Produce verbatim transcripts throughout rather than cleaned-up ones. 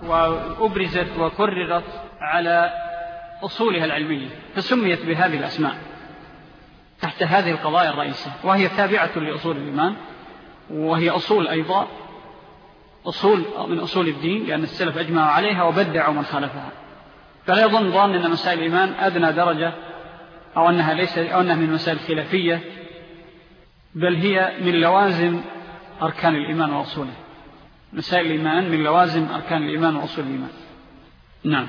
وأبرزت وكررت على أصولها العلمية، فسميت بهذه الأسماء تحت هذه القضايا الرئيسة، وهي تابعة لأصول الإيمان، وهي أصول أيضا أصول من أصول الدين، لأن السلف أجمعوا عليها وبدعوا من خالفها. فلا يظن ظن أن مسائل الإيمان أدنى درجة أو أنها, ليس أو أنها من مسائل خلافية، بل هي من لوازم أركان الإيمان وأصوله. مسائل الإيمان من لوازم أركان الإيمان وأصول الإيمان. نعم.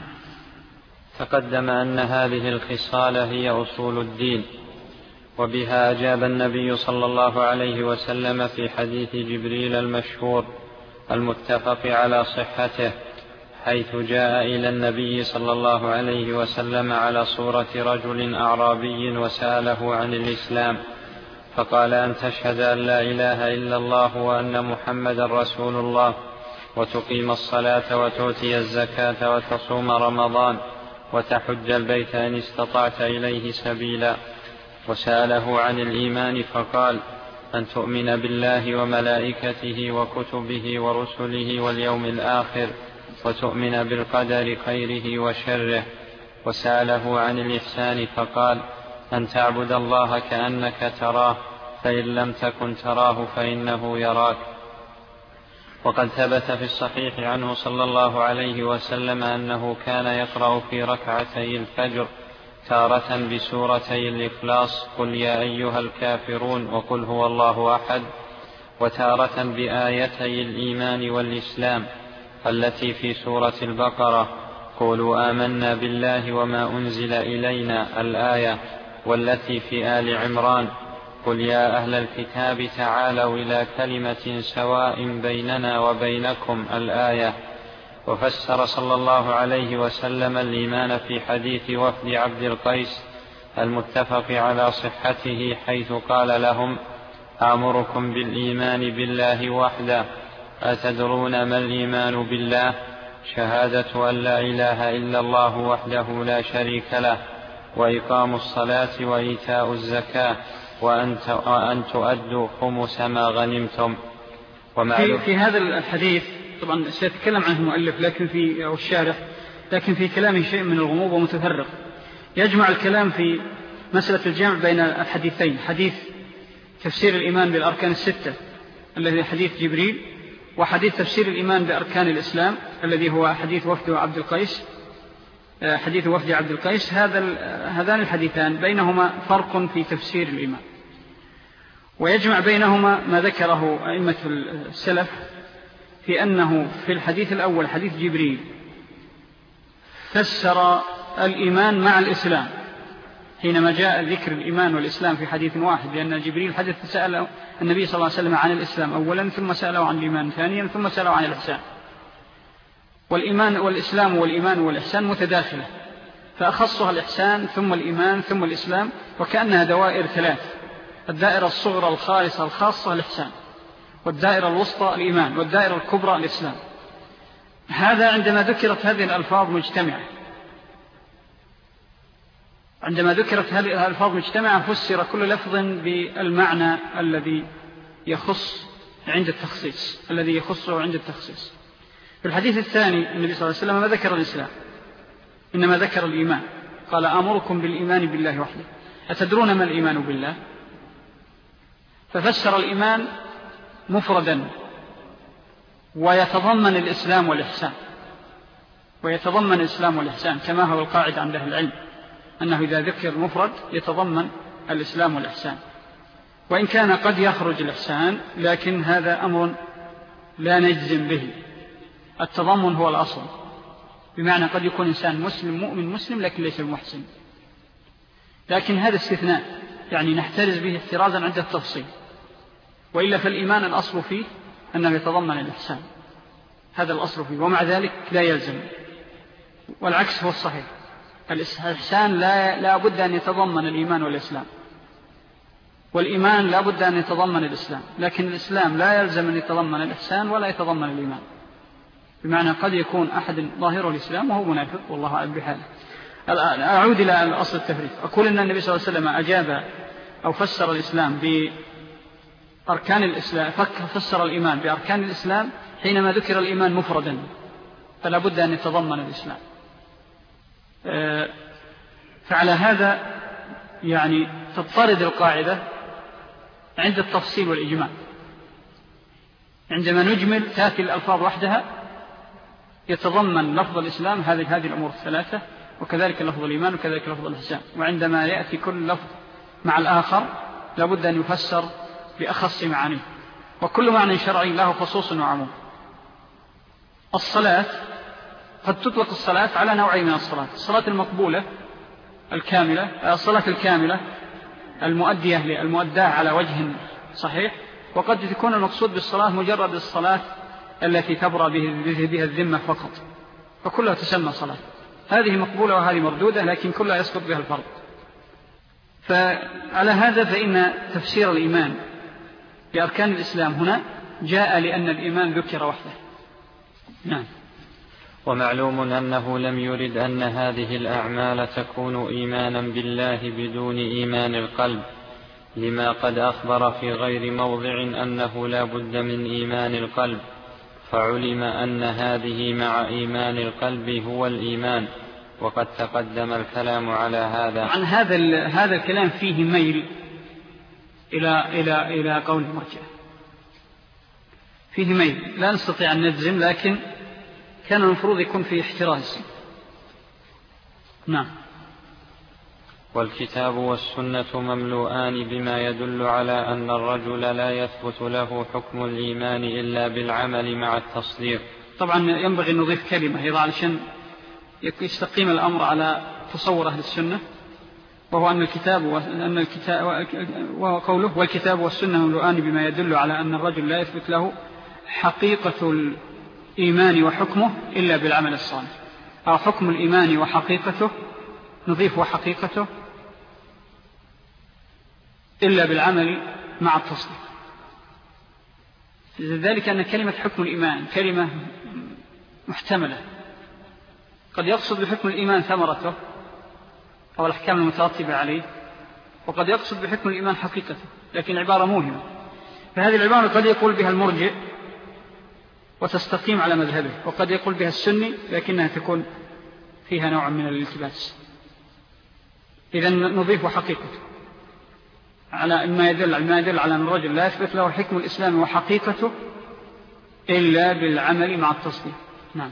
تقدم أن هذه الخصال هي أصول الدين، وبها أجاب النبي صلى الله عليه وسلم في حديث جبريل المشهور المتفق على صحته، حيث جاء إلى النبي صلى الله عليه وسلم على صورة رجل أعرابي وسأله عن الإسلام، فقال: أن تشهد أن لا إله إلا الله وأن محمد رسول الله، وتقيم الصلاة وتؤتي الزكاة وتصوم رمضان وتحج البيت إن استطعت إليه سبيلا. وسأله عن الإيمان فقال: أن تؤمن بالله وملائكته وكتبه ورسله واليوم الآخر، وتؤمن بالقدر خيره وشره. وسأله عن الإحسان فقال: أن تعبد الله كأنك تراه، فإن لم تكن تراه فإنه يراك. وقد ثبت في الصحيح عنه صلى الله عليه وسلم أنه كان يقرأ في ركعتي الفجر تارة بسورتي الإخلاص قل يا أيها الكافرون وقل هو الله أحد، وتارة بآيتي الإيمان والإسلام التي في سورة البقرة قولوا آمنا بالله وما أنزل إلينا الآية، والتي في آل عمران قل يا أهل الكتاب تعالوا إلى كلمة سواء بيننا وبينكم الآية. وفسر صلى الله عليه وسلم الإيمان في حديث وفد عبد القيس المتفق على صحته، حيث قال لهم: أأمركم بالإيمان بالله وحده، أتدرون ما الإيمان بالله؟ شهادة أن لا إله إلا الله وحده لا شريك له، وإقام الصلاة وإيتاء الزكاة، وأن تؤدوا خمس ما غنمتم. في, في هذا الحديث طبعا سيتكلم عنه المؤلف لكن في أو الشارح، لكن في كلامه شيء من الغموض ومتفرق. يجمع الكلام في مسألة الجمع بين الحديثين، حديث تفسير الإيمان بالأركان الستة الذي حديث جبريل، وحديث تفسير الإيمان بأركان الإسلام الذي هو حديث وفد عبد القيس حديث وفد عبد القيس. هذا هذان الحديثان بينهما فرق في تفسير الإيمان، ويجمع بينهما ما ذكره أئمة السلف في أنه في الحديث الأول حديث جبريل فسر الإيمان مع الإسلام حينما جاء ذكر الإيمان والإسلام في حديث واحد، لأن جبريل حدث سأل النبي صلى الله عليه وسلم عن الإسلام أولا، ثم سأله عن الإيمان ثانيا، ثم سأله عن الإحسان. والإيمان والإسلام والإيمان والإحسان متداخلة، فأخصها الإحسان ثم الإيمان ثم الإسلام، وكأنها دوائر ثلاث: الدائرة الصغرى الخالصة الخاصة الإحسان، والدائرة الوسطى الإيمان، والدائرة الكبرى الإسلام. هذا عندما ذكرت هذه الألفاظ مجتمعة عندما ذكرت هذه الألفاظ مجتمعة فسر كل لفظ بالمعنى الذي يخص عند التخصيص الذي يخصه عند التخصيص. في الحديث الثاني النبي صلى الله عليه وسلم ما ذكر الإسلام، إنما ذكر الإيمان، قال: أمركم بالإيمان بالله وحده، أتدرون ما الإيمان بالله؟ ففسر الإيمان مفردا، ويتضمن الإسلام والإحسان ويتضمن الإسلام والإحسان كما هو القاعدة عند أهل العلم، أنه إذا ذكر مفرد يتضمن الإسلام والإحسان، وإن كان قد يخرج الإحسان، لكن هذا أمر لا نجزم به. التضمن هو الأصل، بمعنى قد يكون إنسان مسلم مؤمن مسلم لكن ليس المحسن، لكن هذا استثناء، يعني نحترز به احترازا عند التفصيل، وإلا فالإيمان الأصل فيه أنه يتضمن الإحسان، هذا الأصل فيه، ومع ذلك لا يلزم، والعكس هو الصحيح. الإحسان لا, لا بد أن يتضمن الإيمان والإسلام، والإيمان لا بد أن يتضمن الإسلام، لكن الإسلام لا يلزم أن يتضمن الإحسان ولا يتضمن الإيمان، بمعنى قد يكون أحد ظاهره الإسلام وهو منافق والله أعلم بحاله. الآن أعود إلى الأصل التفريق، أقول أن النبي صلى الله عليه وسلم أجاب أو فسر الإسلام بأركان الإسلام، فسر الإيمان بأركان الإسلام حينما ذكر الإيمان مفردا، فلا بد أن يتضمن الإسلام. فعلى هذا يعني تضطرد القاعدة عند التفصيل والإجمال. عندما نجمل تأتي الألفاظ وحدها يتضمن لفظ الإسلام هذه هذه الأمور الثلاثة، وكذلك لفظ الإيمان وكذلك لفظ الإحسان. وعندما يأتي كل لفظ مع الآخر لابد أن يفسر بأخص معانيه، وكل معنى شرعي له خصوص وعموم. الصلاة قد تطلق الصلاة على نوعين من الصلاة: الصلاة المقبولة الكاملة، الصلاة الكاملة المؤدية المؤداة على وجه صحيح، وقد تكون المقصود بالصلاة مجرد الصلاة التي تبرأ بها الذمة فقط، فكلها تسمى صلاة. هذه مقبولة وهذه مردودة، لكن كلها يسقط بها الفرض. فعلى هذا فإن تفسير الإيمان بأركان الإسلام هنا جاء لأن الإيمان ذكر وحده. نعم. ومعلوم أنه لم يرد أن هذه الأعمال تكون إيمانا بالله بدون إيمان القلب، لما قد أخبر في غير موضع أنه لا بد من إيمان القلب، فعلم أن هذه مع إيمان القلب هو الإيمان، وقد تقدم الكلام على هذا. عن هذا هذا الكلام فيه ميل إلى إلى إلى قول المرجئة، فيه ميل لا نستطيع أن نجزم، لكن كان المفروض يكون فيه احتراز. نعم. والكتاب والسنة مملوءان بما يدل على أن الرجل لا يثبت له حكم الإيمان إلا بالعمل مع التصديق. طبعا ينبغي أن نضيف كلمة أيضا علشان يستقيم الأمر على تصور أهل السنة، وهو أن الكتاب وأن الكتاب وقوله والكتاب والسنة مملوءان بما يدل على أن الرجل لا يثبت له حقيقة الإيمان وحكمه إلا بالعمل الصالح، أو حكم الإيمان وحقيقته، نضيف وحقيقته إلا بالعمل مع التصديق. ذلك أن كلمة حكم الإيمان كلمة محتملة، قد يقصد بحكم الإيمان ثمرته أو الأحكام المترتبة عليه، وقد يقصد بحكم الإيمان حقيقته، لكن عبارة موهمة. فهذه العبارة قد يقول بها المرجئ وتستقيم على مذهبه، وقد يقول بها السني لكنها تكون فيها نوع من الالتباس. إذن نضيف حقيقته على ما يدل, ما يدل على أن الرجل لا يثبت له حكم الإسلام وحقيقته إلا بالعمل مع التصديق. نعم.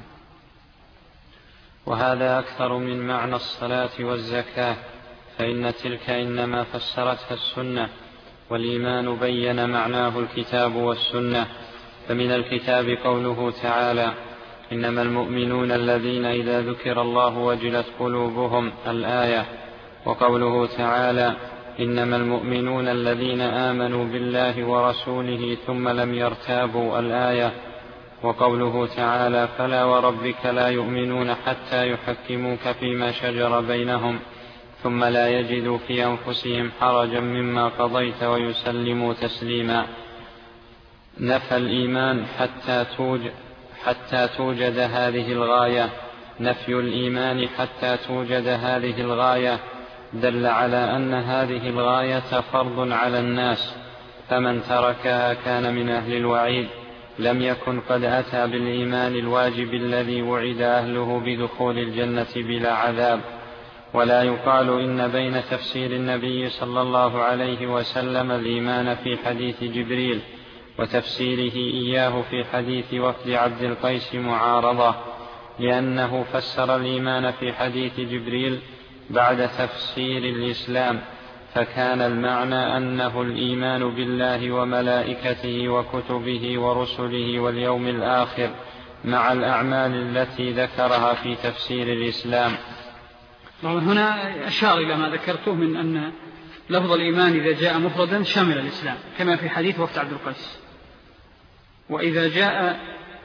وهذا أكثر من معنى الصلاة والزكاة، فإن تلك إنما فسرتها السنة، والإيمان بين معناه الكتاب والسنة. فمن الكتاب قوله تعالى: إنما المؤمنون الذين إذا ذكر الله وجلت قلوبهم، الآية. وقوله تعالى: إنما المؤمنون الذين آمنوا بالله ورسوله ثم لم يرتابوا، الآية. وقوله تعالى: فلا وربك لا يؤمنون حتى يحكموك فيما شجر بينهم ثم لا يجدوا في أنفسهم حرجا مما قضيت ويسلموا تسليما. نفى الإيمان حتى توجد, حتى توجد هذه الغاية نفي الإيمان حتى توجد هذه الغاية دل على أن هذه الغاية فرض على الناس، فمن تركها كان من أهل الوعيد، لم يكن قد أتى بالإيمان الواجب الذي وعد أهله بدخول الجنة بلا عذاب. ولا يقال إن بين تفسير النبي صلى الله عليه وسلم الإيمان في حديث جبريل وتفسيره إياه في حديث وفد عبد القيس معارضة، لأنه فسر الإيمان في حديث جبريل بعد تفسير الإسلام، فكان المعنى أنه الإيمان بالله وملائكته وكتبه ورسله واليوم الآخر مع الأعمال التي ذكرها في تفسير الإسلام. هنا أشار إلى ما ذكرته من أن لفظ الإيمان إذا جاء مفردا شمل الإسلام، كما في حديث وفد عبد القيس. وإذا جاء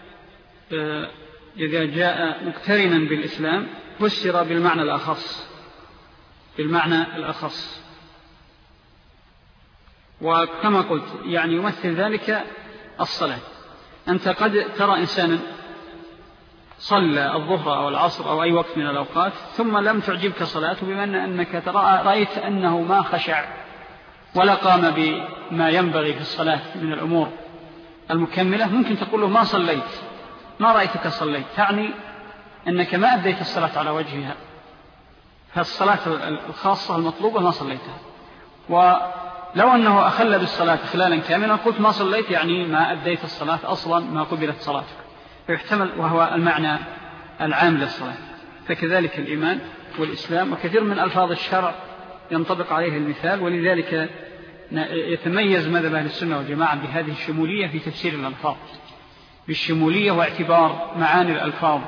إذا جاء مقترنا بالإسلام فسر بالمعنى الأخص بالمعنى الأخص وكما قلت يعني يمثل ذلك الصلاة. أنت قد ترى إنسانا صلى الظهر أو العصر أو أي وقت من الأوقات ثم لم تعجبك صلاته، بما أنك ترى رأيت أنه ما خشع ولا قام بما ينبغي في الصلاة من الأمور المكملة، ممكن تقول له ما صليت، ما رأيتك صليت، تعني أنك ما أديت الصلاة على وجهها، فالصلاة الخاصة المطلوبة ما صليتها. ولو أنه أخل بالصلاة إخلالا كاملا قلت ما صليت يعني ما أديت الصلاة أصلا، ما قبلت صلاتك، فيحتمل، وهو المعنى العام للصلاة. فكذلك الإيمان والإسلام وكثير من ألفاظ الشرع ينطبق عليه المثال، ولذلك يتميز مذهب أهل السنة والجماعة بهذه الشمولية في تفسير الألفاظ، بالشمولية واعتبار معاني الألفاظ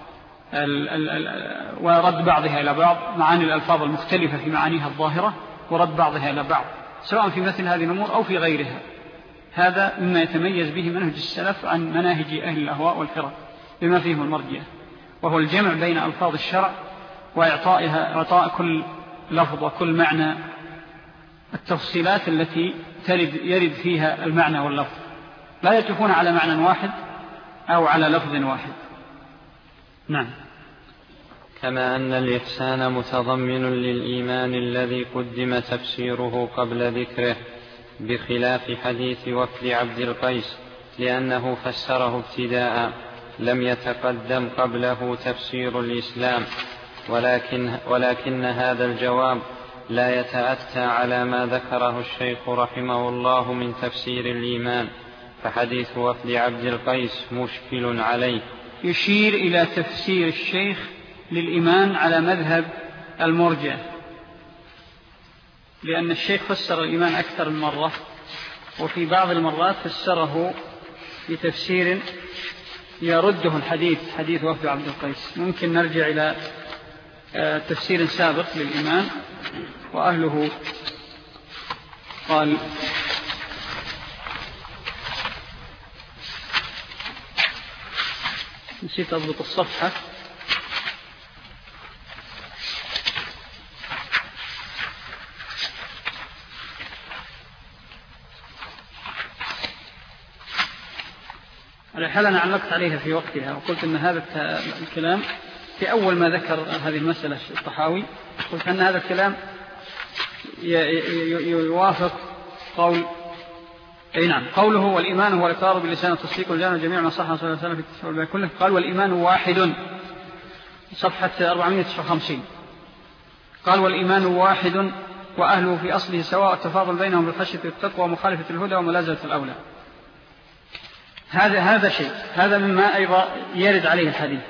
ورد بعضها إلى بعض، معاني الألفاظ المختلفة في معانيها الظاهرة ورد بعضها إلى بعض، سواء في مثل هذه الأمور أو في غيرها. هذا مما يتميز به منهج السلف عن مناهج أهل الأهواء والفرق بما فيهم المرجئة، وهو الجمع بين ألفاظ الشرع وإعطائها إعطاء كل لفظ وكل معنى التفصيلات التي ترد يرد فيها المعنى واللفظ، لا يتفون على معنى واحد أو على لفظ واحد. نعم. كما أن الإحسان متضمن للإيمان الذي قدم تفسيره قبل ذكره، بخلاف حديث وفد عبد القيس لأنه فسره ابتداء لم يتقدم قبله تفسير الإسلام، ولكن, ولكن هذا الجواب لا يتأتى على ما ذكره الشيخ رحمه الله من تفسير الإيمان، فحديث وفد عبد القيس مشكل عليه. يشير إلى تفسير الشيخ للإيمان على مذهب المرجئة، لأن الشيخ فسر الإيمان أكثر من مرة، وفي بعض المرات فسره بتفسير يرده الحديث، حديث وفد عبد القيس. ممكن نرجع إلى تفسير سابق للإيمان وأهله. قال نسيت أضبط الصفحة، على حال أنا علقت عليها في وقتها وقلت أن هذا الكلام في أول ما ذكر هذه المسألة الطحاوي، قلت أن هذا الكلام يوافق قول أي نعم قوله والإيمان هو الإقرار باللسان والتصديق والجنة وجميع ما صح صلى الله عليه وسلم في التسوية والبيان كله. قال والإيمان واحد، صفحة أربعمائة وتسعة وخمسين. قال والإيمان واحد وأهله في أصله سواء، التفاضل بينهم بالخشية والتقوى ومخالفة الهدى وملازمة الأولى. هذا هذا شيء، هذا مما أيضا يرد عليه الحديث،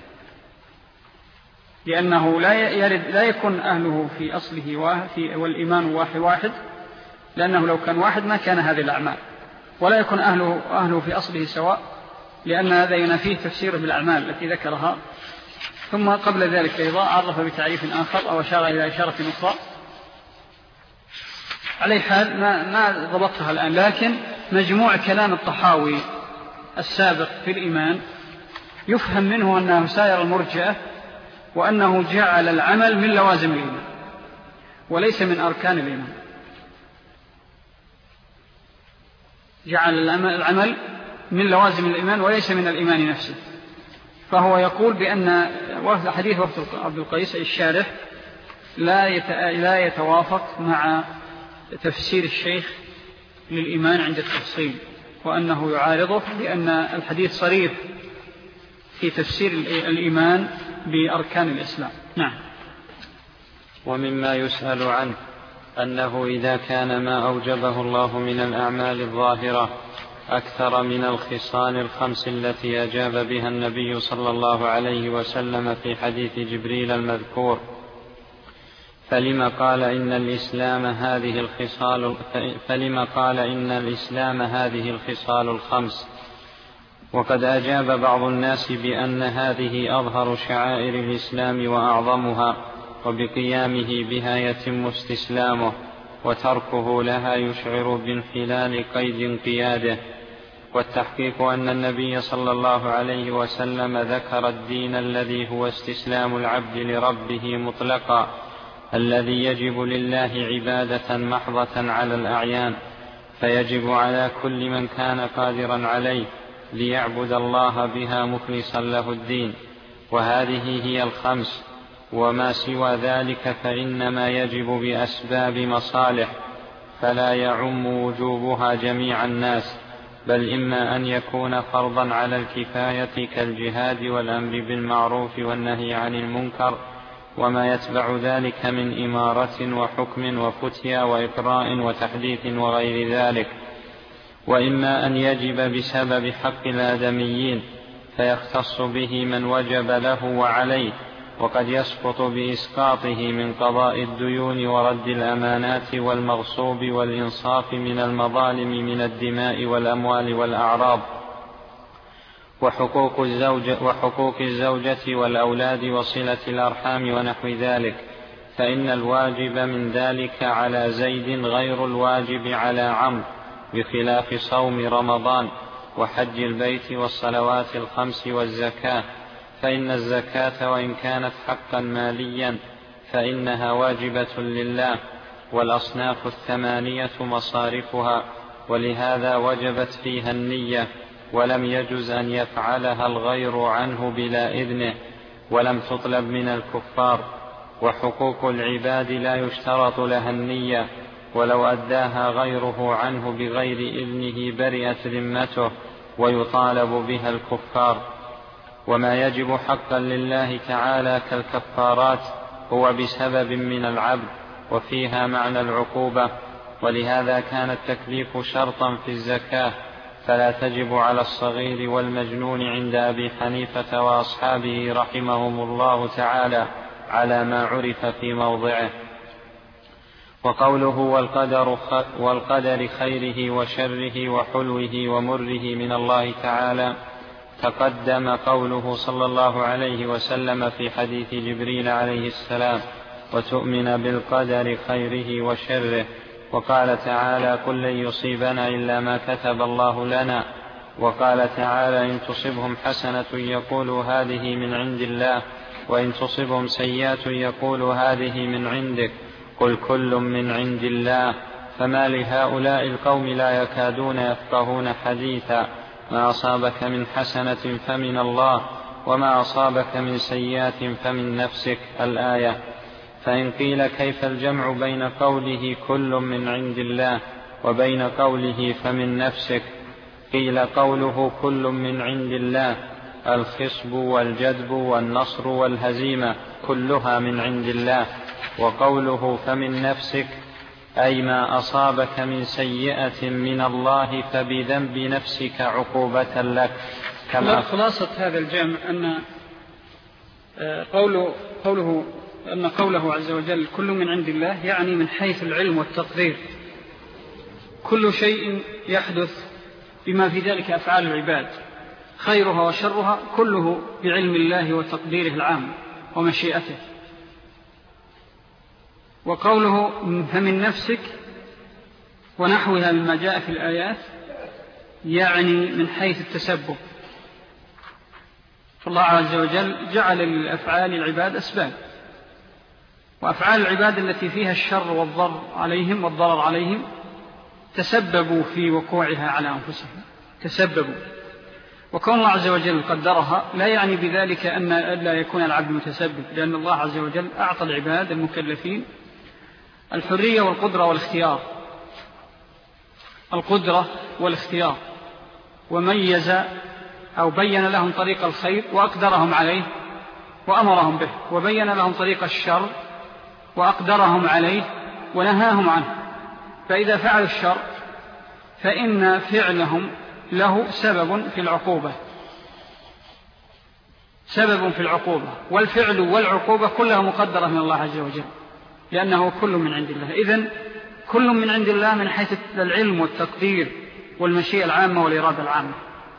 لأنه لا يرد لا يكون أهله في أصله واحد والإيمان واحد واحد، لأنه لو كان واحد ما كان هذه الأعمال، ولا يكون أهله, أهله في أصله سواء، لأن هذا ينافيه تفسيره بالأعمال التي ذكرها. ثم قبل ذلك أيضا عرف بتعريف آخر أو أشار إلى إشارة أخرى، عليه حال ما, ما ضبطها الآن، لكن مجموع كلام الطحاوي السابق في الإيمان يفهم منه أنه سائر المرجئة، وأنه جعل العمل من لوازم الإيمان وليس من أركان الإيمان، جعل العمل من لوازم الإيمان وليس من الإيمان نفسه. فهو يقول بأن حديث وفد عبد القيس الشارح لا يتوافق مع تفسير الشيخ للإيمان عند التفصيل، وأنه يعارضه، لأن الحديث صريح في تفسير الإيمان بأركان الإسلام. نعم. ومما يسأل عنه أنه إذا كان ما أوجبه الله من الأعمال الظاهرة أكثر من الخصال الخمس التي أجاب بها النبي صلى الله عليه وسلم في حديث جبريل المذكور، فلما قال إن الإسلام هذه الخصال فلما قال إن الإسلام هذه الخصال الخمس، وقد أجاب بعض الناس بأن هذه أظهر شعائر الإسلام وأعظمها، وبقيامه بها يتم استسلامه، وتركه لها يشعر بانحلال قيد انقياده. والتحقيق أن النبي صلى الله عليه وسلم ذكر الدين الذي هو استسلام العبد لربه مطلقا، الذي يجب لله عبادة محضة على الأعيان، فيجب على كل من كان قادرا عليه ليعبد الله بها مخلصا له الدين. وهذه هي الخمس، وما سوى ذلك فإنما يجب بأسباب مصالح، فلا يعم وجوبها جميع الناس، بل إما أن يكون فرضا على الكفاية كالجهاد والأمر بالمعروف والنهي عن المنكر وما يتبع ذلك من إمارة وحكم وفتيا وإقراء وتحديث وغير ذلك، وإما أن يجب بسبب حق الآدميين فيختص به من وجب له وعليه، وقد يسقط بإسقاطه من قضاء الديون ورد الأمانات والمغصوب والإنصاف من المظالم من الدماء والأموال والأعراض وحقوق الزوجة, وحقوق الزوجة والأولاد وصلة الأرحام ونحو ذلك، فإن الواجب من ذلك على زيد غير الواجب على عمرو، بخلاف صوم رمضان وحج البيت والصلوات الخمس والزكاة، فإن الزكاة وإن كانت حقا ماليا فإنها واجبة لله، والأصناف الثمانية مصارفها، ولهذا وجبت فيها النية، ولم يجز أن يفعلها الغير عنه بلا إذنه، ولم تطلب من الكفار. وحقوق العباد لا يشترط لها النية، ولو أداها غيره عنه بغير إذنه برئت ذمته ويطالب بها الكفار. وما يجب حقا لله تعالى كالكفارات هو بسبب من العبد، وفيها معنى العقوبة، ولهذا كان التكليف شرطا في الزكاة، فلا تجب على الصغير والمجنون عند أبي حنيفة وأصحابه رحمهم الله تعالى على ما عرف في موضعه. وقوله والقدر, والقدر خيره وشره وحلوه ومره من الله تعالى، تقدم قوله صلى الله عليه وسلم في حديث جبريل عليه السلام: وتؤمن بالقدر خيره وشره. وقال تعالى: قل لن يصيبنا إلا ما كتب الله لنا. وقال تعالى: إن تصبهم حسنة يقولوا هذه من عند الله، وإن تصبهم سيئة يقولوا هذه من عندك، قل كل من عند الله. فما لهؤلاء القوم لا يكادون يفقهون حديثا، ما أصابك من حسنة فمن الله، وما أصابك من سيئة فمن نفسك. الآية. فإن قيل كيف الجمع بين قوله كل من عند الله وبين قوله فمن نفسك؟ قيل قوله كل من عند الله الخصب والجدب والنصر والهزيمة كلها من عند الله، وقوله فمن نفسك أي ما أصابك من سيئة من الله فبذنب نفسك عقوبة لك. كما خلاصة هذا الجمع أن قوله, قوله أن قوله عز وجل كل من عند الله يعني من حيث العلم والتقدير، كل شيء يحدث بما في ذلك أفعال العباد خيرها وشرها كله بعلم الله وتقديره العام ومشيئته. وقوله فمن نفسك ونحوها مما جاء في الآيات يعني من حيث التسبب، فالله عز وجل جعل للأفعال العباد أسباب، وأفعال العباد التي فيها الشر والضر عليهم والضرر عليهم تسببوا في وقوعها على أنفسهم، تسببوا. وكون الله عز وجل قدرها لا يعني بذلك أن لا يكون العبد متسبب، لأن الله عز وجل أعطى العباد المكلفين الحرية والقدرة والاختيار، القدرة والاختيار، وميز أو بين لهم طريق الخير وأقدرهم عليه وأمرهم به، وبين لهم طريق الشر وأقدرهم عليه ونهاهم عنه. فإذا فعلوا الشر فإن فعلهم له سبب في العقوبة، سبب في العقوبة، والفعل والعقوبة كلها مقدرة من الله عز وجل، لأنه كل من عند الله. إذن كل من عند الله من حيث العلم والتقدير والمشيئة العامة والإرادة العامة.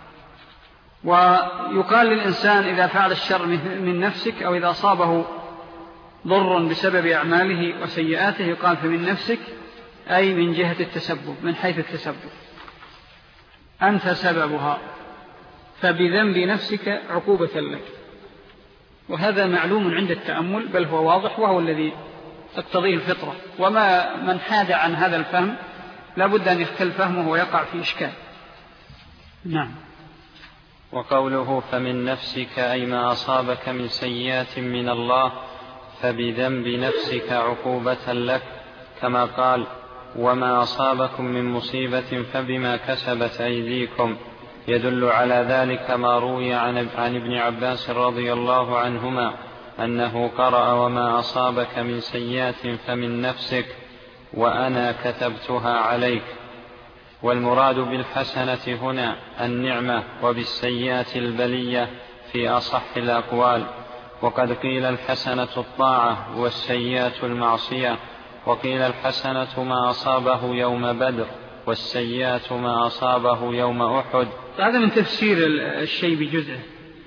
ويقال للإنسان إذا فعل الشر من نفسك، أو إذا أصابه ضر بسبب أعماله وسيئاته يقال فمن نفسك، أي من جهة التسبب، من حيث التسبب أنت سببها، فبذنب نفسك عقوبة لك. وهذا معلوم عند التأمل، بل هو واضح وهو الذي تقتضيه الفطرة، وما من حاد عن هذا الفهم لابد أن يختل فهمه ويقع في إشكال. نعم. وقوله فمن نفسك أي ما أصابك من سيئات من الله فبذنب نفسك عقوبة لك، كما قال وما أصابكم من مصيبة فبما كسبت أيديكم. يدل على ذلك ما روي عن ابن عباس رضي الله عنهما أنه قرأ وما أصابك من سيئات فمن نفسك وأنا كتبتها عليك. والمراد بالحسنة هنا النعمة، وبالسيئات البلية في أصح الأقوال. وقد قيل الحسنة الطاعة والسيئات المعصية، وقيل الحسنة ما أصابه يوم بدر والسيئات ما أصابه يوم أحد. هذا من تفسير الشيء بجزءه،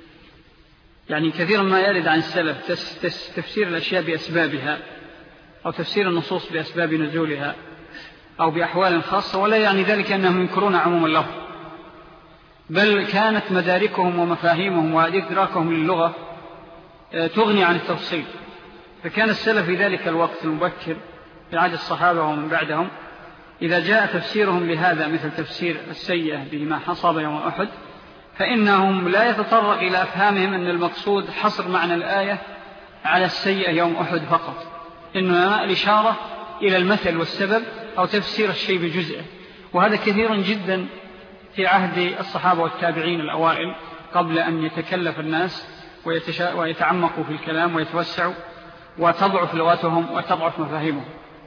يعني كثيرا ما يرد عن السلف تفسير الأشياء بأسبابها، أو تفسير النصوص بأسباب نزولها أو بأحوال خاصة، ولا يعني ذلك أنهم ينكرون عموم اللفظ، بل كانت مداركهم ومفاهيمهم وإدراكهم للغة تغني عن التفصيل. فكان السلف في ذلك الوقت المبكر في عهد الصحابة ومن بعدهم إذا جاء تفسيرهم لهذا مثل تفسير السيئة بما حصل يوم أحد، فإنهم لا يتطرق إلى أفهامهم أن المقصود حصر معنى الآية على السيئة يوم أحد فقط، إنما الإشارة إلى المثل والسبب أو تفسير الشيء بجزءه. وهذا كثير جدا في عهد الصحابة والتابعين الأوائل قبل أن يتكلف الناس ويتعمقوا في الكلام ويتوسعوا وتضعف لغتهم وتضعف مفاهيمهم.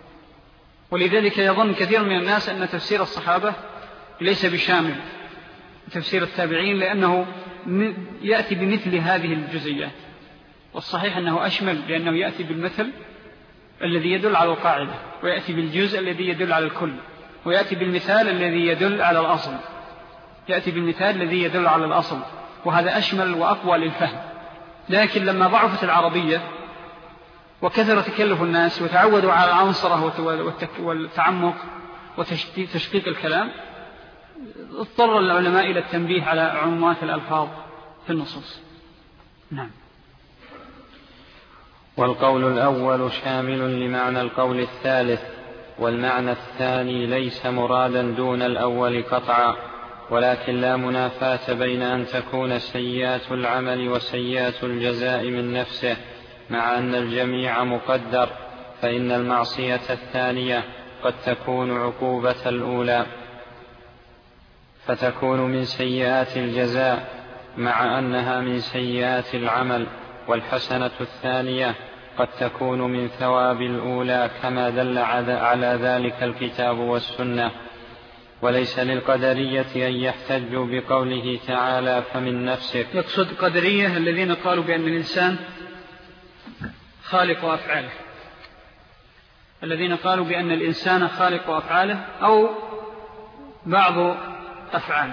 ولذلك يظن كثير من الناس أن تفسير الصحابة ليس بشامل تفسير التابعين، لأنه يأتي بمثل هذه الجزئيات، والصحيح أنه أشمل، لأنه يأتي بالمثل الذي يدل على القاعدة، ويأتي بالجزء الذي يدل على الكل، ويأتي بالمثال الذي يدل على الأصل يأتي بالمثال الذي يدل على الأصل وهذا أشمل وأقوى للفهم. لكن لما ضعفت العربية وكثر تكلف الناس وتعودوا على العنصرة والتعمق وتشقيق الكلام، اضطر العلماء إلى التنبيه على عمومات الألفاظ في النصوص. نعم. والقول الأول شامل لمعنى القول الثالث، والمعنى الثاني ليس مرادا دون الأول قطعا، ولكن لا منافاة بين أن تكون سيئات العمل وسيئات الجزاء من نفسه، مع أن الجميع مقدر، فإن المعصية الثانية قد تكون عقوبة الأولى فتكون من سيئات الجزاء مع أنها من سيئات العمل، والحسنة الثانية قد تكون من ثواب الأولى كما دل على ذلك الكتاب والسنة. وليس للقدرية أن يحتجوا بقوله تعالى فمن نفسك. يقصد قدرية الذين قالوا بأن الإنسان خالق أفعاله، الذين قالوا بأن الإنسان خالق أفعاله أو بعض أفعاله.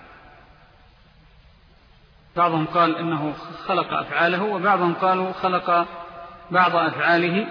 بعضهم قال إنه خلق أفعاله، وبعضهم قالوا خلق بعض أفعاله،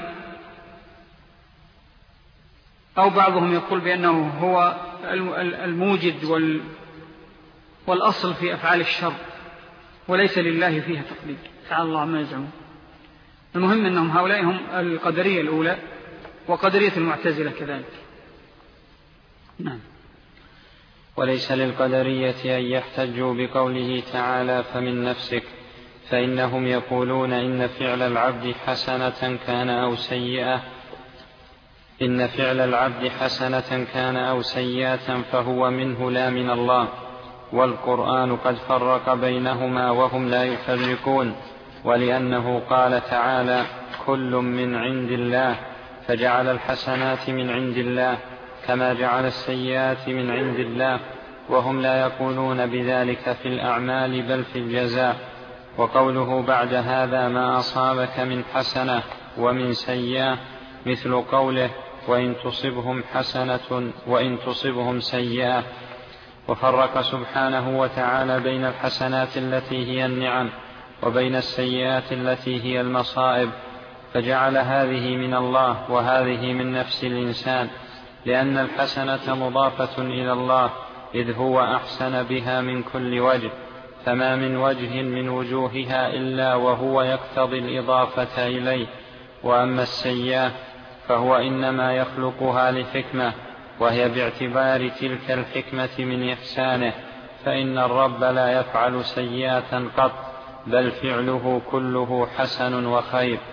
أو بعضهم يقول بأنه هو الموجد والأصل في أفعال الشر وليس لله فيها تقليد، تعالى الله عما يزعمون. المهم أنهم هؤلاء هم القدرية الأولى وقدرية المعتزلة كذلك. نعم. وليس للقدرية أن يحتجوا بقوله تعالى فمن نفسك، فإنهم يقولون إن فعل العبد حسنة كان أو سيئة إن فعل العبد حسنة كان أو سيئة فهو منه لا من الله، والقرآن قد فرق بينهما وهم لا يفرقون، ولأنه قال تعالى كل من عند الله، فجعل الحسنات من عند الله كما جعل السيئات من عند الله، وهم لا يقولون بذلك في الأعمال بل في الجزاء. وقوله بعد هذا ما أصابك من حسنة ومن سيئة مثل قوله وإن تصبهم حسنة وإن تصبهم سيئة. وفرق سبحانه وتعالى بين الحسنات التي هي النعم وبين السيئات التي هي المصائب، فجعل هذه من الله وهذه من نفس الإنسان، لأن الحسنة مضافة إلى الله إذ هو أحسن بها من كل وجه، فما من وجه من وجوهها إلا وهو يقتضي الإضافة إليه. وأما السيئة فهو إنما يخلقها لحكمة، وهي باعتبار تلك الحكمة من إحسانه، فإن الرب لا يفعل سيئة قط، بل فعله كله حسن وخير.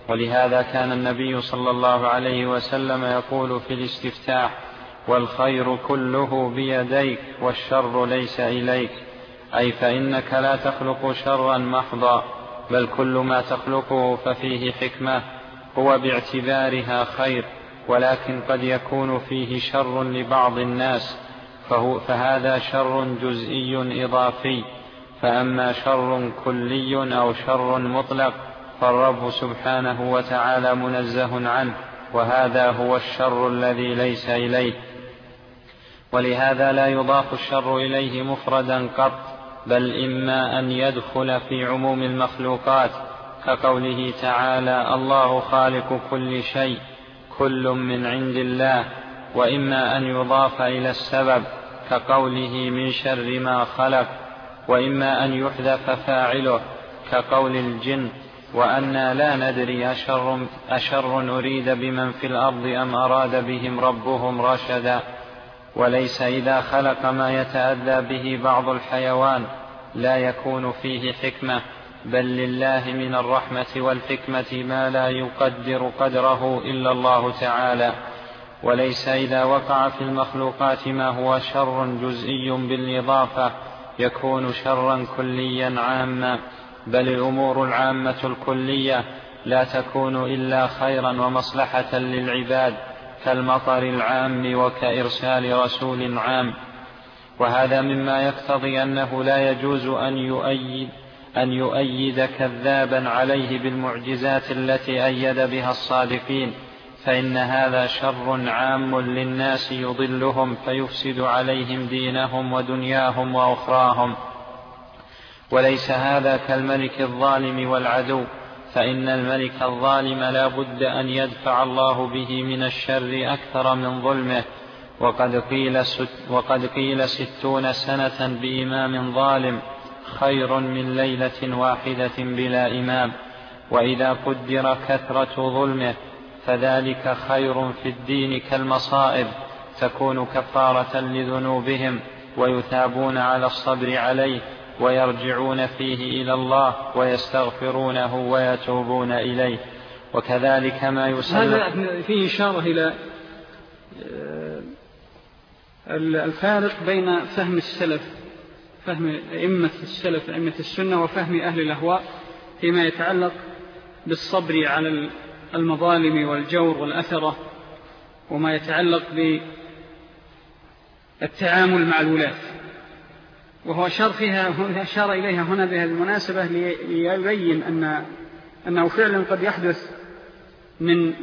ولهذا كان النبي صلى الله عليه وسلم يقول في الاستفتاح: والخير كله بيديك والشر ليس إليك، أي فإنك لا تخلق شرا محضا، بل كل ما تخلقه ففيه حكمة، هو باعتبارها خير، ولكن قد يكون فيه شر لبعض الناس، فهو فهذا شر جزئي إضافي. فأما شر كلي أو شر مطلق فالرب سبحانه وتعالى منزه عنه، وهذا هو الشر الذي ليس إليه. ولهذا لا يضاف الشر إليه مفردا قط، بل إما أن يدخل في عموم المخلوقات كقوله تعالى: الله خالق كل شيء كل من عند الله، وإما أن يضاف إلى السبب كقوله من شر ما خلق، وإما أن يحذف فاعله كقول الجن: وأنا لا ندري أشر, أشر أريد بمن في الأرض أم أراد بهم ربهم رشدا. وليس إذا خلق ما يتأذى به بعض الحيوان لا يكون فيه حكمة، بل لله من الرحمة والحكمة ما لا يقدر قدره إلا الله تعالى. وليس إذا وقع في المخلوقات ما هو شر جزئي بالإضافة يكون شرا كليا عاما، بل الأمور العامة الكلية لا تكون إلا خيرا ومصلحة للعباد، كالمطر العام وكإرسال رسول عام. وهذا مما يقتضي أنه لا يجوز أن يؤيد, أن يؤيد كذابا عليه بالمعجزات التي أيد بها الصادقين، فإن هذا شر عام للناس يضلهم فيفسد عليهم دينهم ودنياهم وأخراهم. وليس هذا كالملك الظالم والعدو، فإن الملك الظالم لا بد أن يدفع الله به من الشر أكثر من ظلمه. وقد قيل, ست وقد قيل ستون سنة بإمام ظالم خير من ليلة واحدة بلا إمام. وإذا قدر كثرة ظلمه فذلك خير في الدين كالمصائب، تكون كفارة لذنوبهم ويثابون على الصبر عليه ويرجعون فيه إلى الله ويستغفرونه ويتوبون إليه. وكذلك ما يسلم. هذا فيه إشارة إلى الفارق بين فهم السلف، فهم أئمة السلف أئمة السنة، وفهم أهل الأهواء فيما يتعلق بالصبر على المظالم والجور والأثرة، وما يتعلق بالتعامل مع الولاة. وهو أشار فيها أشار إليها هنا بهذه المناسبة ليبين أن أنه فعلا قد يحدث من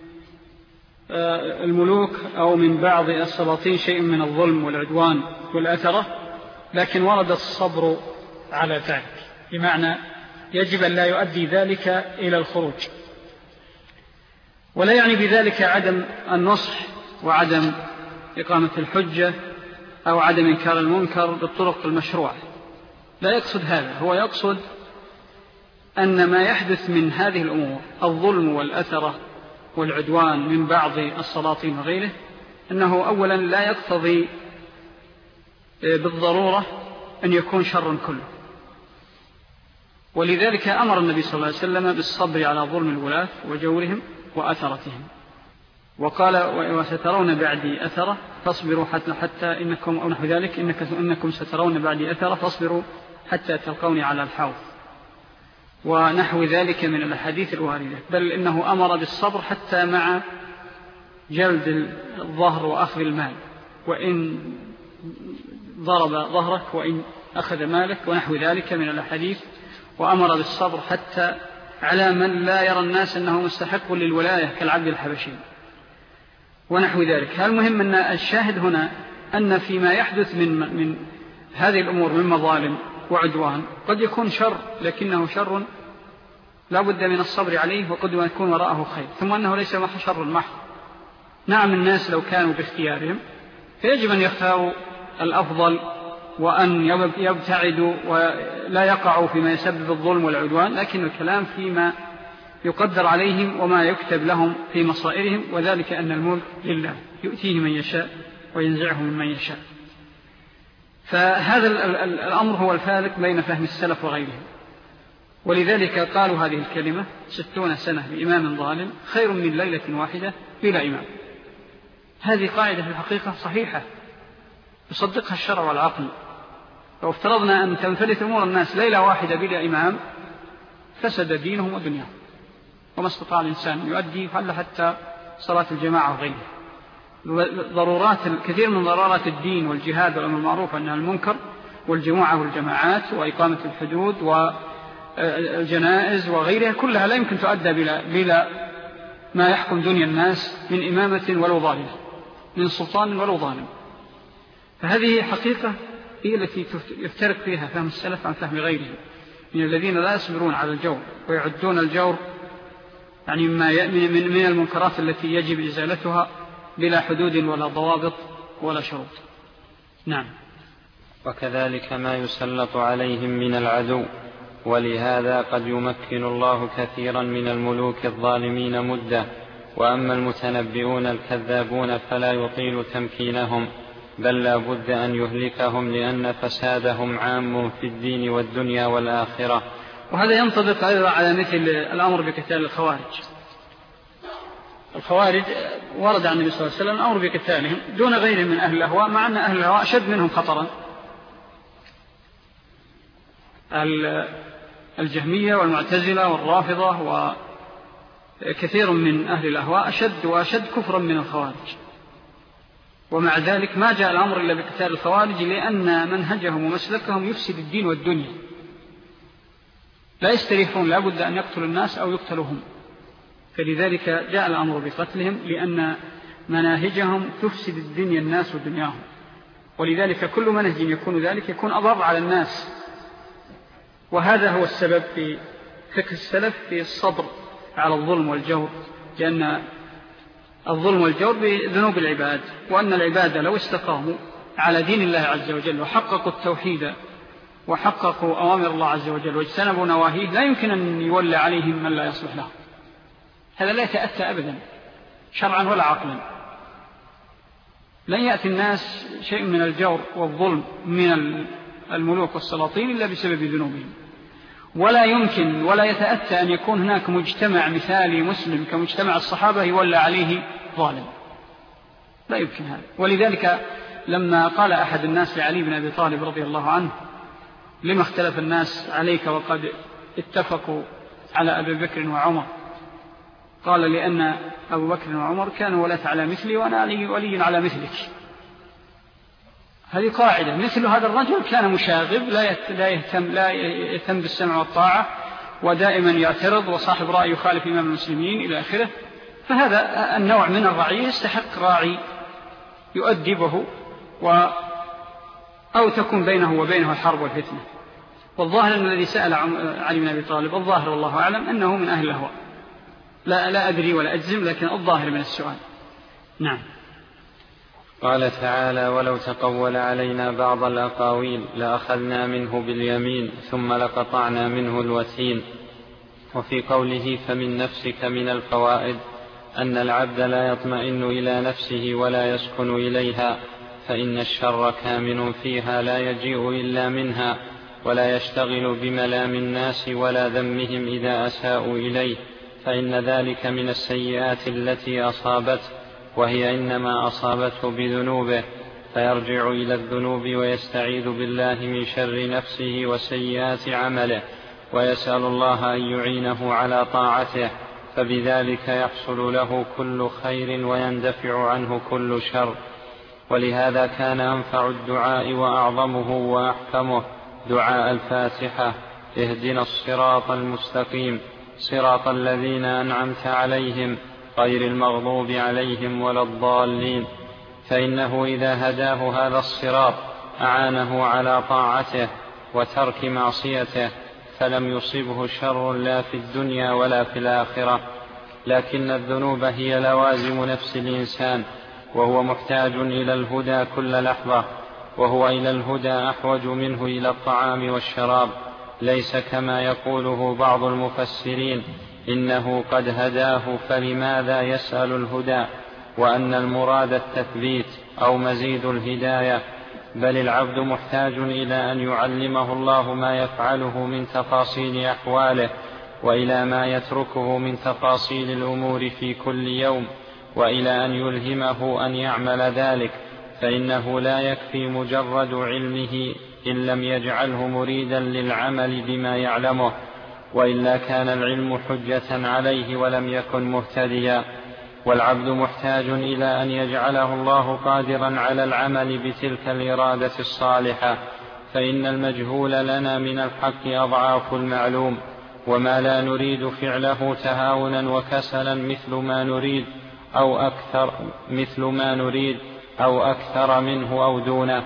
الملوك أو من بعض السلاطين شيء من الظلم والعدوان والأثرة، لكن ورد الصبر على ذلك، بمعنى يجب أن لا يؤدي ذلك إلى الخروج. ولا يعني بذلك عدم النصح وعدم إقامة الحجة أو عدم إنكار المنكر بالطرق المشروعة، لا يقصد هذا. هو يقصد أن ما يحدث من هذه الأمور الظلم والأثرة والعدوان من بعض السلاطين وغيره، أنه أولا لا يقتضي بالضرورة أن يكون شر كله. ولذلك أمر النبي صلى الله عليه وسلم بالصبر على ظلم الولاة وجورهم وأثرتهم، وقال: وسترون بعدي أثرة فاصبروا حتى, حتى إنكم أو نحو ذلك إنك إنكم سترون بعدي أثرة فاصبروا حتى تلقوني على الحوض، ونحو ذلك من الأحاديث الواردة. بل إنه أمر بالصبر حتى مع جلد الظهر وأخذ المال، وإن ضرب ظهرك وإن أخذ مالك، ونحو ذلك من الأحاديث. وأمر بالصبر حتى على من لا يرى الناس أنه مستحق للولاية كالعبد الحبشي ونحو ذلك. المهم أن الشاهد هنا أن فيما يحدث من, من هذه الأمور من مظالم وعدوان قد يكون شر، لكنه شر لا بد من الصبر عليه، وقد يكون وراءه خير، ثم أنه ليس شر محض. نعم، الناس لو كانوا باختيارهم فيجب أن يختاروا الأفضل وأن يبتعدوا ولا يقعوا فيما يسبب الظلم والعدوان، لكن الكلام فيما يقدر عليهم وما يكتب لهم في مصائرهم، وذلك أن الملك لله يؤتيه من يشاء وينزعه من من يشاء. فهذا الأمر هو الفارق بين فهم السلف وغيرهم. ولذلك قالوا هذه الكلمة: ستون سنة بإمام ظالم خير من ليلة واحدة بلا إمام. هذه قاعدة في الحقيقة صحيحة يصدقها الشرع والعقل. لو افترضنا أن تنفلت أمور الناس ليلة واحدة بلا إمام فسد دينهم ودنياهم، وما استطاع الإنسان يؤدي فعل حتى صلاة الجماعة وغيرها. ضرورات كثير من ضرورات الدين والجهاد والأمر المعروف والنهي عن المنكر والجماعة والجماعات وإقامة الحدود والجنائز وغيرها كلها لا يمكن تؤدى بلا, بلا ما يحكم دنيا الناس من إمامة ولو ظالمة، من سلطان ولو ظالم. فهذه حقيقة هي التي يفترق فيها فهم السلف عن فهم غيرهم من الذين لا يصبرون على الجور ويعدون الجور يعني من المنكرات التي يجب إزالتها بلا حدود ولا ضوابط ولا شروط. نعم. وكذلك ما يسلط عليهم من العدو، ولهذا قد يمكن الله كثيرا من الملوك الظالمين مدة، وأما المتنبئون الكذابون فلا يطيل تمكينهم، بل لا بد أن يهلكهم، لأن فسادهم عام في الدين والدنيا والآخرة. وهذا ينطبق أيضا على مثل الأمر بقتال الخوارج. الخوارج ورد عن النبي صلى الله عليه وسلم الأمر بقتالهم دون غيرهم من أهل الأهواء، مع أن أهل الأهواء أشد منهم خطرا. الجهمية والمعتزلة والرافضة وكثير من أهل الأهواء أشد وأشد كفرا من الخوارج، ومع ذلك ما جاء الأمر إلا بقتال الخوارج، لأن منهجهم ومسلكهم يفسد الدين والدنيا، لا يستريحون، لا بد أن يقتلوا الناس أو يقتلهم. فلذلك جاء الأمر بقتلهم، لأن مناهجهم تفسد الدنيا الناس ودنياهم. ولذلك كل منهج يكون ذلك يكون أضر على الناس. وهذا هو السبب في فقه السلف في الصبر على الظلم والجور، لأن الظلم والجور بذنوب العباد، وأن العباد لو استقاموا على دين الله عز وجل وحققوا التوحيد وحققوا أوامر الله عز وجل واجتنبوا نواهيه لا يمكن أن يولى عليهم من لا يصلح لهم. هذا لا يتأتى أبدا شرعا ولا عقلا. لن يأتي الناس شيء من الجور والظلم من الملوك والسلاطين إلا بسبب ذنوبهم، ولا يمكن ولا يتأتى أن يكون هناك مجتمع مثالي مسلم كمجتمع الصحابة يولى عليه ظالم، لا يمكن هذا. ولذلك لما قال أحد الناس لعلي بن أبي طالب رضي الله عنه: لما اختلف الناس عليك وقد اتفقوا على أبي بكر وعمر؟ قال: لأن أبو بكر وعمر كانوا ولاة على مثلي وأنا علي ولي على مثلك. هذه قاعدة. مثل هذا الرجل كان مشاغب، لا يهتم, لا يهتم بالسمع والطاعة، ودائما يعترض، وصاحب رأي يخالف إمام المسلمين إلى آخره. فهذا النوع من الرعية يستحق راعي يؤدبه و أو تكون بينه وبينه الحرب والفتنة. والظاهر أن الذي سأل علي بن أبي طالب الظاهر والله أعلم أنه من أهل الأهواء، لا, لا أدري ولا أجزم، لكن الظاهر من السؤال. نعم. قال تعالى: ولو تقول علينا بعض الأقاويل لأخذنا منه باليمين ثم لقطعنا منه الوتين. وفي قوله: فمن نفسك من الفوائد أن العبد لا يطمئن إلى نفسه ولا يسكن إليها، فإن الشر كامن فيها لا يجيء إلا منها، ولا يشتغل بملام الناس ولا ذمهم إذا أساءوا إليه، فإن ذلك من السيئات التي أصابته، وهي إنما أصابته بذنوبه، فيرجع إلى الذنوب ويستعيذ بالله من شر نفسه وسيئات عمله، ويسأل الله أن يعينه على طاعته، فبذلك يحصل له كل خير ويندفع عنه كل شر. ولهذا كان أنفع الدعاء وأعظمه وأحكمه دعاء الفاتحة: اهدنا الصراط المستقيم صراط الذين أنعمت عليهم غير المغضوب عليهم ولا الضالين. فإنه إذا هداه هذا الصراط أعانه على طاعته وترك معصيته، فلم يصبه شر لا في الدنيا ولا في الآخرة. لكن الذنوب هي لوازم نفس الإنسان، وهو محتاج إلى الهدى كل لحظة، وهو إلى الهدى أحوج منه إلى الطعام والشراب، ليس كما يقوله بعض المفسرين إنه قد هداه فلماذا يسأل الهدى، وأن المراد التثبيت أو مزيد الهداية، بل العبد محتاج إلى أن يعلمه الله ما يفعله من تفاصيل أحواله، وإلى ما يتركه من تفاصيل الأمور في كل يوم، وإلى أن يلهمه أن يعمل ذلك، فإنه لا يكفي مجرد علمه إن لم يجعله مريدا للعمل بما يعلمه، وإلا كان العلم حجة عليه ولم يكن مهتديا. والعبد محتاج إلى أن يجعله الله قادرا على العمل بتلك الإرادة الصالحة، فإن المجهول لنا من الحق أضعاف المعلوم، وما لا نريد فعله تهاونا وكسلا مثل ما نريد أو أكثر مثل ما نريد أو أكثر منه أو دونه،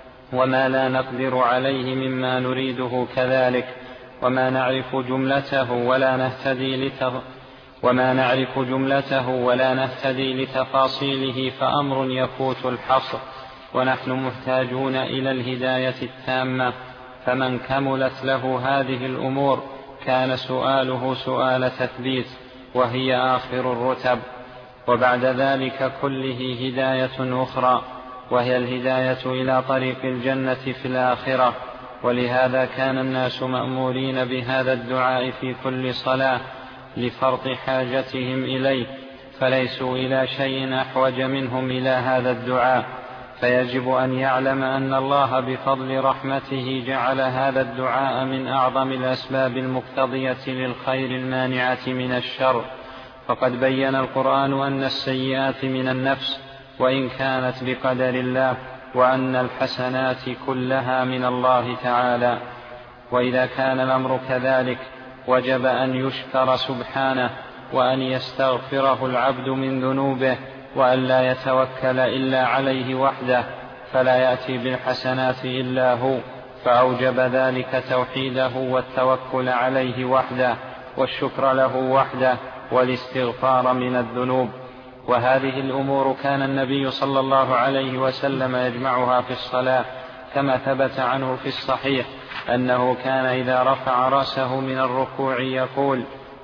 وما لا نقدر عليه مما نريده كذلك، وما نعرف جملته ولا نهتدي لتف... وما نعرف جملته ولا نهتدي لتفاصيله فأمر يفوت الحصر، ونحن محتاجون إلى الهداية التامة، فمن كملت له هذه الأمور كان سؤاله سؤال تثبيت، وهي آخر الرتب. وبعد ذلك كله هداية أخرى، وهي الهداية إلى طريق الجنة في الآخرة. ولهذا كان الناس مأمورين بهذا الدعاء في كل صلاة لفرط حاجتهم إليه، فليسوا إلى شيء أحوج منهم إلى هذا الدعاء، فيجب أن يعلم أن الله بفضل رحمته جعل هذا الدعاء من أعظم الأسباب المقتضية للخير المانعة من الشر. فقد بين القرآن أن السيئات من النفس وإن كانت بقدر الله، وأن الحسنات كلها من الله تعالى. وإذا كان الأمر كذلك وجب أن يشكر سبحانه، وأن يستغفره العبد من ذنوبه، وأن لا يتوكل إلا عليه وحده، فلا يأتي بالحسنات إلا هو، فأوجب ذلك توحيده والتوكل عليه وحده، والشكر له وحده، والاستغفار من الذنوب. وهذه الأمور كان النبي صلى الله عليه وسلم يجمعها في الصلاة، كما ثبت عنه في الصحيح أنه كان إذا رفع رأسه من الركوع يقول: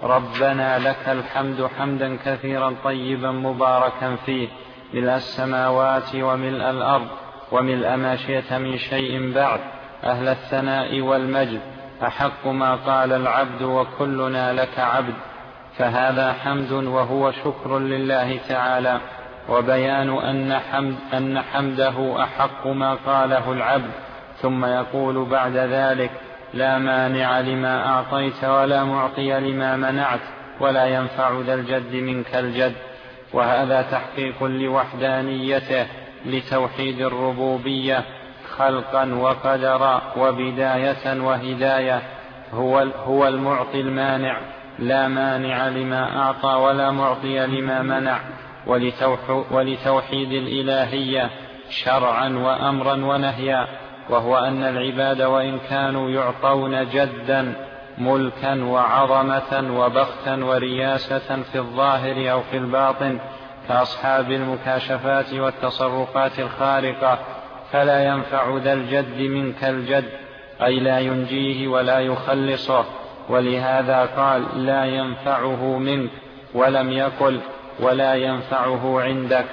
ربنا لك الحمد حمدا كثيرا طيبا مباركا فيه، ملء السماوات وملء الأرض وملء ما شئت من شيء بعد، أهل الثناء والمجد، أحق ما قال العبد وكلنا لك عبد. فهذا حمد وهو شكر لله تعالى، وبيان أن, حمد أن حمده أحق ما قاله العبد. ثم يقول بعد ذلك: لا مانع لما أعطيت ولا معطي لما منعت ولا ينفع ذا الجد منك الجد. وهذا تحقيق لوحدانيته، لتوحيد الربوبية خلقا وقدرا وبداية وهداية. هو, هو المعطي المانع، لا مانع لما أعطى ولا معطي لما منع. ولتوحيد الإلهية شرعا وأمرا ونهيا، وهو أن العباد وإن كانوا يعطون جدا ملكا وعظمة وبختا ورياسة في الظاهر أو في الباطن كأصحاب المكاشفات والتصرفات الخارقة، فلا ينفع ذا الجد منك الجد، أي لا ينجيه ولا يخلصه. ولهذا قال: لا ينفعه منك، ولم يقل ولا ينفعه عندك،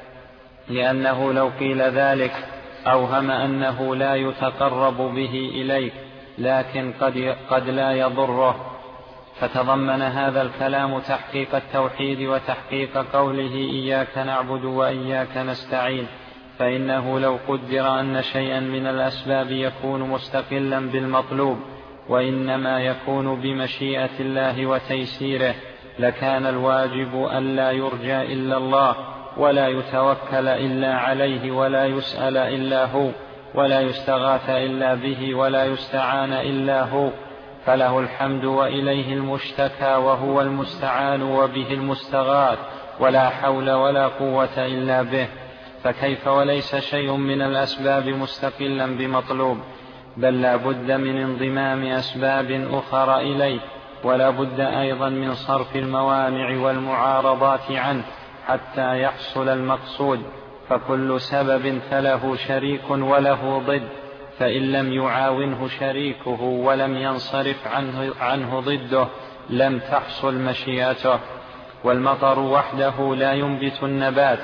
لأنه لو قيل ذلك أوهم أنه لا يتقرب به إليك، لكن قد, قد لا يضره. فتضمن هذا الكلام تحقيق التوحيد وتحقيق قوله: إياك نعبد وإياك نستعين. فإنه لو قدر أن شيئا من الأسباب يكون مستقلا بالمطلوب، وإنما يكون بمشيئة الله وتيسيره، لكان الواجب أن لا يرجى إلا الله، ولا يتوكل إلا عليه، ولا يسأل إلا هو، ولا يستغاث إلا به، ولا يستعان إلا هو. فله الحمد وإليه المشتكى، وهو المستعان وبه المستغاث، ولا حول ولا قوة إلا به. فكيف وليس شيء من الأسباب مستقلا بمطلوب، بل لا بد من انضمام أسباب أخرى إليه، ولا بد أيضا من صرف الموانع والمعارضات عنه حتى يحصل المقصود. فكل سبب فله شريك وله ضد، فإن لم يعاونه شريكه ولم ينصرف عنه, عنه ضده لم تحصل مشيئته. والمطر وحده لا ينبت النبات،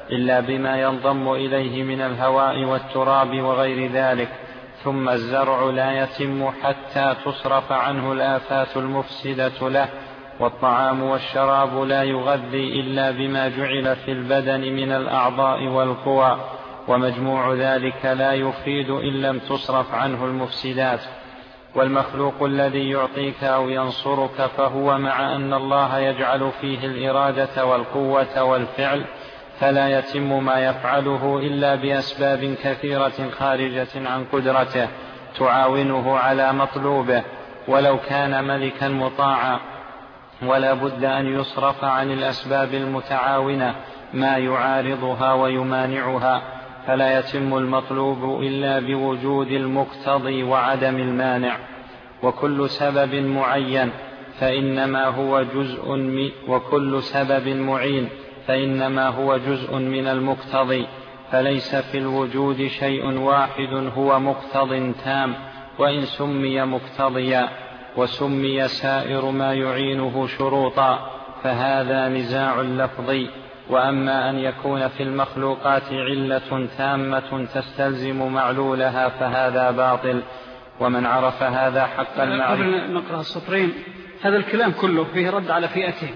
إلا بما ينضم إليه من الهواء والتراب وغير ذلك. ثم الزرع لا يتم حتى تصرف عنه الآفات المفسدة له. والطعام والشراب لا يغذي إلا بما جعل في البدن من الأعضاء والقوى، ومجموع ذلك لا يفيد إن لم تصرف عنه المفسدات. والمخلوق الذي يعطيك أو ينصرك فهو مع أن الله يجعل فيه الإرادة والقوة والفعل، فلا يتم ما يفعله إلا بأسباب كثيرة خارجة عن قدرته تعاونه على مطلوبه، ولو كان ملكا مطاعا. ولا بد أن يصرف عن الأسباب المتعاونة ما يعارضها ويمانعها، فلا يتم المطلوب إلا بوجود المقتضي وعدم المانع. وكل سبب معين فإنما هو جزء من وكل سبب معين فإنما هو جزء من المقتضي، فليس في الوجود شيء واحد هو مقتض تام وإن سمي مقتضيا، وسمي سائر ما يعينه شروطا، فهذا نزاع لفظي. وأما أن يكون في المخلوقات علة تامة تستلزم معلولها فهذا باطل. ومن عرف هذا حق المعرفة. قبل نقرأ السطرين، هذا الكلام كله فيه رد على فئتين.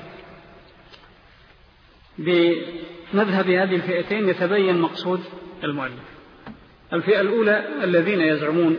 بمذهب هذه الفئتين يتبين مقصود المؤلف. الفئة الأولى الذين يزعمون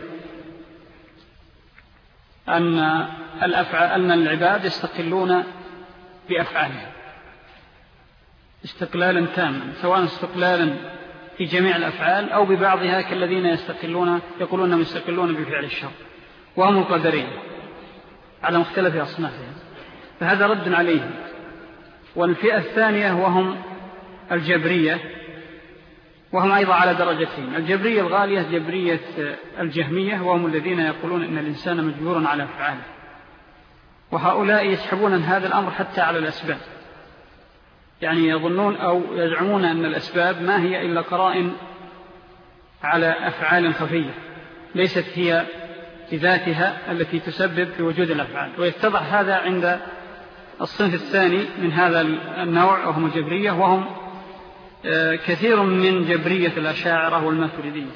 أن الأفعال أن العباد يستقلون بأفعالهم استقلالا تاما، سواء استقلالا في جميع الأفعال أو ببعضها، كالذين يستقلون يقولون أنهم يستقلون بفعل الشر، وهم القدرين على مختلف أصنافهم، فهذا رد عليهم. والفئة الثانية وهم الجبرية، وهم أيضا على درجتين. الجبرية الغالية جبرية الجهمية، وهم الذين يقولون إن الإنسان مجبور على أفعاله، وهؤلاء يسحبون هذا الأمر حتى على الأسباب، يعني يظنون أو يزعمون أن الأسباب ما هي إلا قرائن على أفعال خفية ليست هي بذاتها التي تسبب في وجود الأفعال. ويتضح هذا عند الصنف الثاني من هذا النوع وهم الجبرية، وهم كثير من جبرية الأشاعرة والماتريدية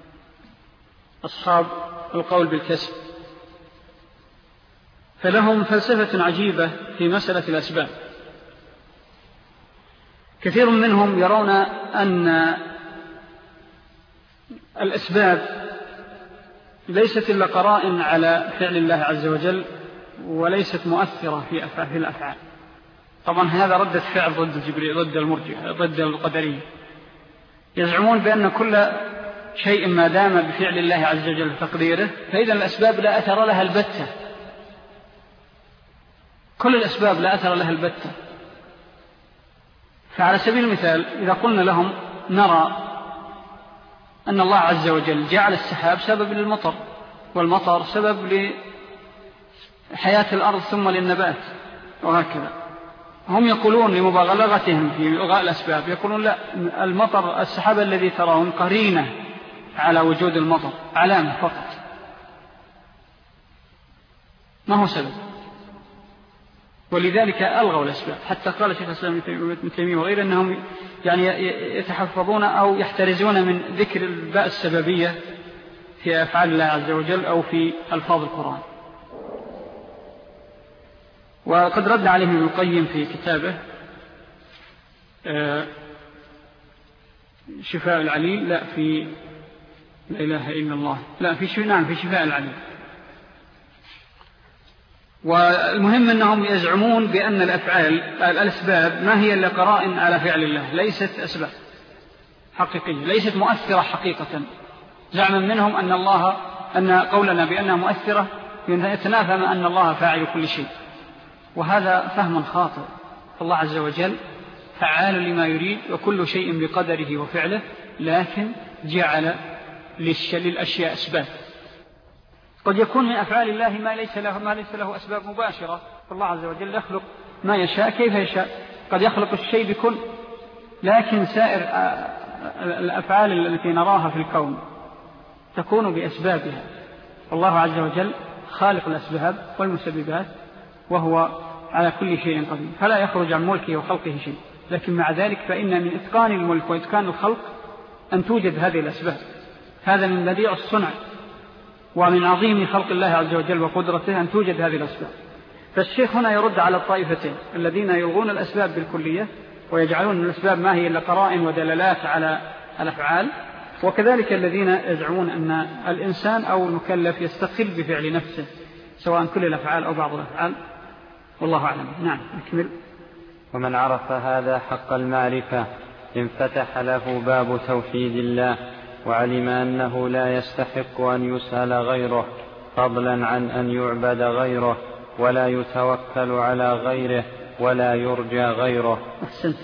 أصحاب القول بالكسب، فلهم فلسفة عجيبة في مسألة الأسباب. كثير منهم يرون أن الأسباب ليست إلا قرائن على فعل الله عز وجل، وليست مؤثرة في الأفعال. طبعا هذا ردة فعل ضد الجبرية، ضد المرجئة، ضد القدرية. يزعمون بأن كل شيء ما دام بفعل الله عز وجل تقديره فإذا الأسباب لا أثر لها البتة، كل الأسباب لا أثر لها البتة. فعلى سبيل المثال إذا قلنا لهم نرى أن الله عز وجل جعل السحاب سبب للمطر، والمطر سبب لحياة الأرض ثم للنبات وهكذا، هم يقولون لمبالغتهم في إلغاء الأسباب، يقولون لا، المطر السحاب الذي ترون قرينة على وجود المطر، علامة فقط، ما هو سبب. ولذلك ألغوا الأسباب، حتى قال شيخ الإسلام ابن تيمية وغيره أنهم يعني يتحفظون أو يحترزون من ذكر الباء السببية في أفعال الله عز وجل أو في ألفاظ القرآن. وقد رد عليهم ابن القيم في كتابه شفاء العليل، لا في لا إله إلا الله، لا في شفاء، نعم في شفاء العليل. والمهم أنهم يزعمون بأن الأفعال الأسباب ما هي إلا قرائن على فعل الله، ليست أسباب حقيقية، ليست مؤثرة حقيقة. زعما منهم أن الله أن قولنا بأنها مؤثرة يتنافى مع أن الله فاعل كل شيء، وهذا فهم خاطئ. الله عز وجل فعال لما يريد، وكل شيء بقدره وفعله، لكن جعل للأشياء أسباب. قد يكون من أفعال الله ما ليس له, ما ليس له أسباب مباشرة، فالله عز وجل يخلق ما يشاء كيف يشاء، قد يخلق الشيء بكل، لكن سائر الأفعال التي نراها في الكون تكون بأسبابها. الله عز وجل خالق الأسباب والمسببات، وهو على كل شيء قدير، فلا يخرج عن ملكه وخلقه شيء. لكن مع ذلك فإن من إتقان الملك وإتقان الخلق أن توجد هذه الأسباب. هذا من بديع الصنع ومن عظيم خلق الله عز وجل وقدرته أن توجد هذه الأسباب. فالشيخ هنا يرد على الطائفتين الذين يلغون الأسباب بالكلية ويجعلون الأسباب ما هي إلا قرائن ودلالات على الأفعال، وكذلك الذين يزعمون أن الإنسان أو المكلف يستقل بفعل نفسه سواء كل الأفعال أو بعض الأفعال، والله أعلم. نعم نكمل. ومن عرف هذا حق المعرفة انفتح له باب توحيد الله، وعلم أنه لا يستحق أن يسأل غيره فضلا عن أن يعبد غيره، ولا يتوكل على غيره، ولا يرجى غيره. أحسنت.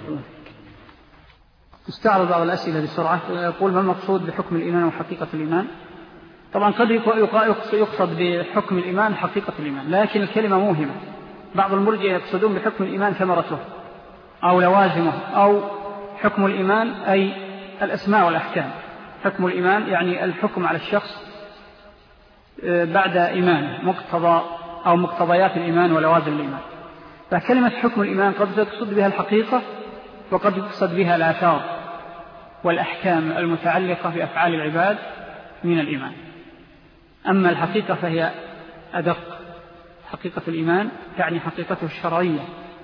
استعرض بعض الأسئلة بسرعة. يقول: ما المقصود بحكم الإيمان وحقيقة الإيمان؟ طبعا قد يقصد بحكم الإيمان حقيقة الإيمان، لكن الكلمة موهمة. بعض المرجئة يقصدون بحكم الإيمان ثمرته أو لوازمه، أو حكم الإيمان أي الأسماء والأحكام. حكم الإيمان يعني الحكم على الشخص بعد إيمانه، مقتضى أو مقتضيات الإيمان ولوازم الإيمان. فكلمة حكم الإيمان قد يقصد بها الحقيقة، وقد يقصد بها الآثار والأحكام المتعلقة بأفعال العباد من الإيمان. أما الحقيقة فهي أدق. حقيقة الإيمان تعني حقيقته الشرعية.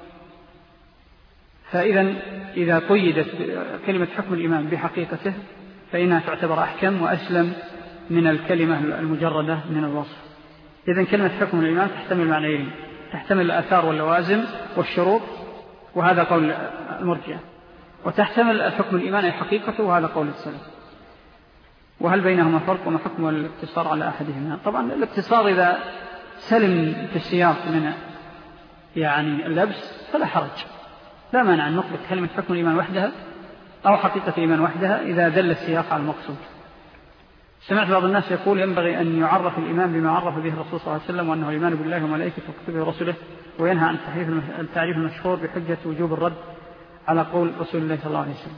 فإذا إذا قيدت كلمة حكم الإيمان بحقيقته فإنها تعتبر أحكم وأسلم من الكلمة المجردة من الوصف. إذن كلمة حكم الإيمان تحتمل معنيين: تحتمل الآثار واللوازم والشروط، وهذا قول المرجئة، وتحتمل الحكم الإيمان أي حقيقته، وهذا قول السلف. وهل بينهما فرق؟ وما حكم الاقتصار على أحدهما؟ طبعا الاقتصار إذا سلم في السياق من يعني اللبس فلا حرج، لا مانع أن نطلق كلمة حكم الإيمان وحدها أو حقيقة الإيمان وحدها إذا دل السياق على المقصود. سمعت بعض الناس يقول: ينبغي أن يعرف الإيمان بما عرف به الرسول صلى الله عليه وسلم، وأنه الإيمان بالله وملائكته وكتبه ورسله، وينهى عن التعريف المشهور بحجة وجوب الرد على قول رسول الله صلى الله عليه وسلم.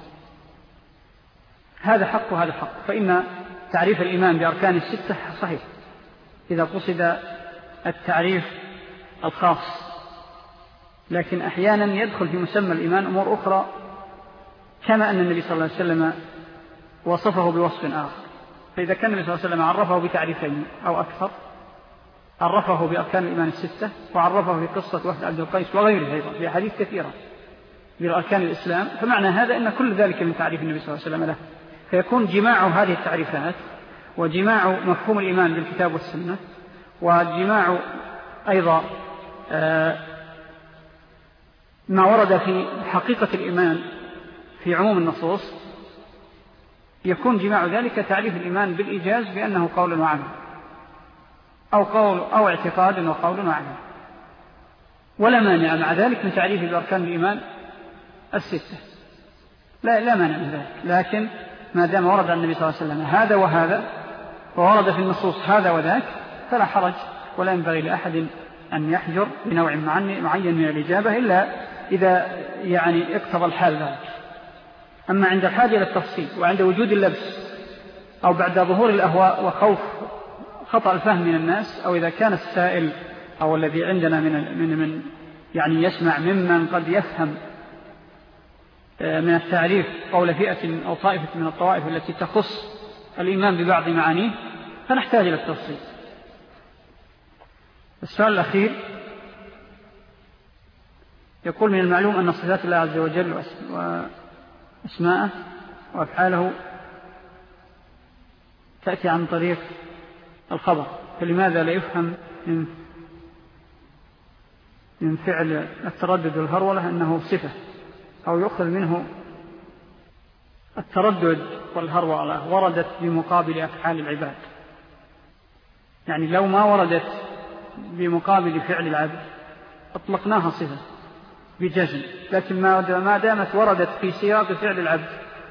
هذا حق وهذا حق. فإن تعريف الإيمان بأركان الستة صحيح إذا قصد التعريف الخاص، لكن أحيانا يدخل في مسمى الإيمان أمور أخرى، كما أن النبي صلى الله عليه وسلم وصفه بوصف آخر. فإذا كان النبي صلى الله عليه وسلم عرفه بتعريفين أو أكثر، عرفه بأركان الإيمان الستة، وعرفه في قصة وفد عبد القيس وغيره أيضا في حديث كثيرة بأركان الإسلام، فمعنى هذا أن كل ذلك من تعريف النبي صلى الله عليه وسلم له. فيكون جماع هذه التعريفات وجماع مفهوم الإيمان بالكتاب والسنة، وجماع أيضا ما ورد في حقيقة الإيمان في عموم النصوص، يكون جماع ذلك تعريف الإيمان بالإيجاز بأنه قول وعمل، أو قول أو اعتقاد وقول وعمل، ولا مانع مع ذلك من تعريف بأركان الإيمان الستة، لا لا مانع من ذلك. لكن ما دام ورد عن النبي صلى الله عليه وسلم هذا وهذا، وورد في النصوص هذا وذاك، فلا حرج، ولا ينبغي لأحد أن يحجر بنوع معين من الإجابة إلا إذا يعني اقتضى الحال ذلك. أما عند الحاجة للتفصيل وعند وجود اللبس أو بعد ظهور الأهواء وخوف خطأ الفهم من الناس، أو إذا كان السائل أو الذي عندنا من من من يعني يسمع ممن قد يفهم من التعريف قول فئة أو طائفة من الطوائف التي تخص الإيمان ببعض معانيه، فنحتاج إلى التفصيل. السؤال الأخير يقول: من المعلوم أن صفات الله عز وجل وأسماءه وأفعاله تأتي عن طريق الخبر، فلماذا لا يفهم من من فعل التردد والهرولة أنه صفة، أو يؤخذ منه التردد والهرولة وردت بمقابل أفعال العباد؟ يعني لو ما وردت بمقابل فعل العبد أطلقناها صفة بجزم، لكن ما دامت وردت في سياق فعل العبد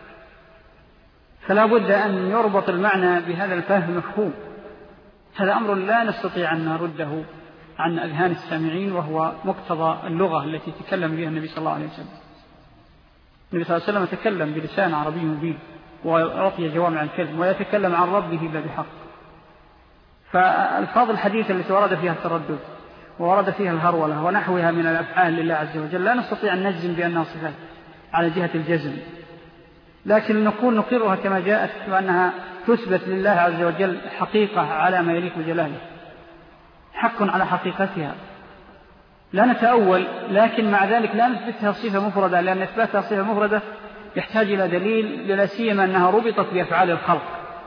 فلا بد أن يربط المعنى بهذا الفهم مفهوم. هذا أمر لا نستطيع أن نرده عن أذهان السامعين، وهو مقتضى اللغة التي تكلم بها النبي صلى الله عليه وسلم. النبي صلى الله عليه وسلم تكلم بلسان عربي مبين وأعطي جوامع الكلم، ويتكلم عن ربه إلا بحق. فالفاظ الحديث التي ورد فيها التردد وورد فيها الهرولة ونحوها من الأفعال لله عز وجل لا نستطيع أن نجزم بأنها صفات على جهة الجزم، لكن نقول نقرها كما جاءت وأنها تثبت لله عز وجل حقيقة على ما يليق بجلاله، حق على حقيقتها لا نتأول، لكن مع ذلك لا نثبتها صفة مفردة، لأن إثباتها صفة مفردة يحتاج إلى دليل، لا سيما أنها ربطت بأفعال الخلق،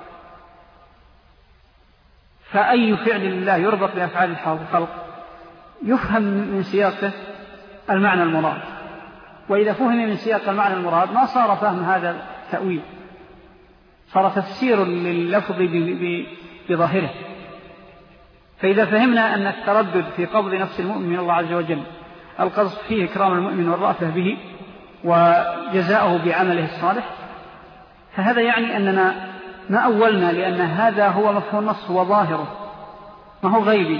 فأي فعل لله يربط بأفعال الخلق يفهم من سياقه المعنى المراد، وإذا فهم من سياق المعنى المراد ما صار فهم هذا تأويل، صار تفسير لللفظ بظاهره. فإذا فهمنا أن التردد في قبض نفس المؤمن من الله عز وجل القصد فيه إكرام المؤمن والرأفة به وجزاؤه بعمله الصالح، فهذا يعني أننا ما أولنا، لأن هذا هو مفهوم النص وظاهره، ما هو غيبي،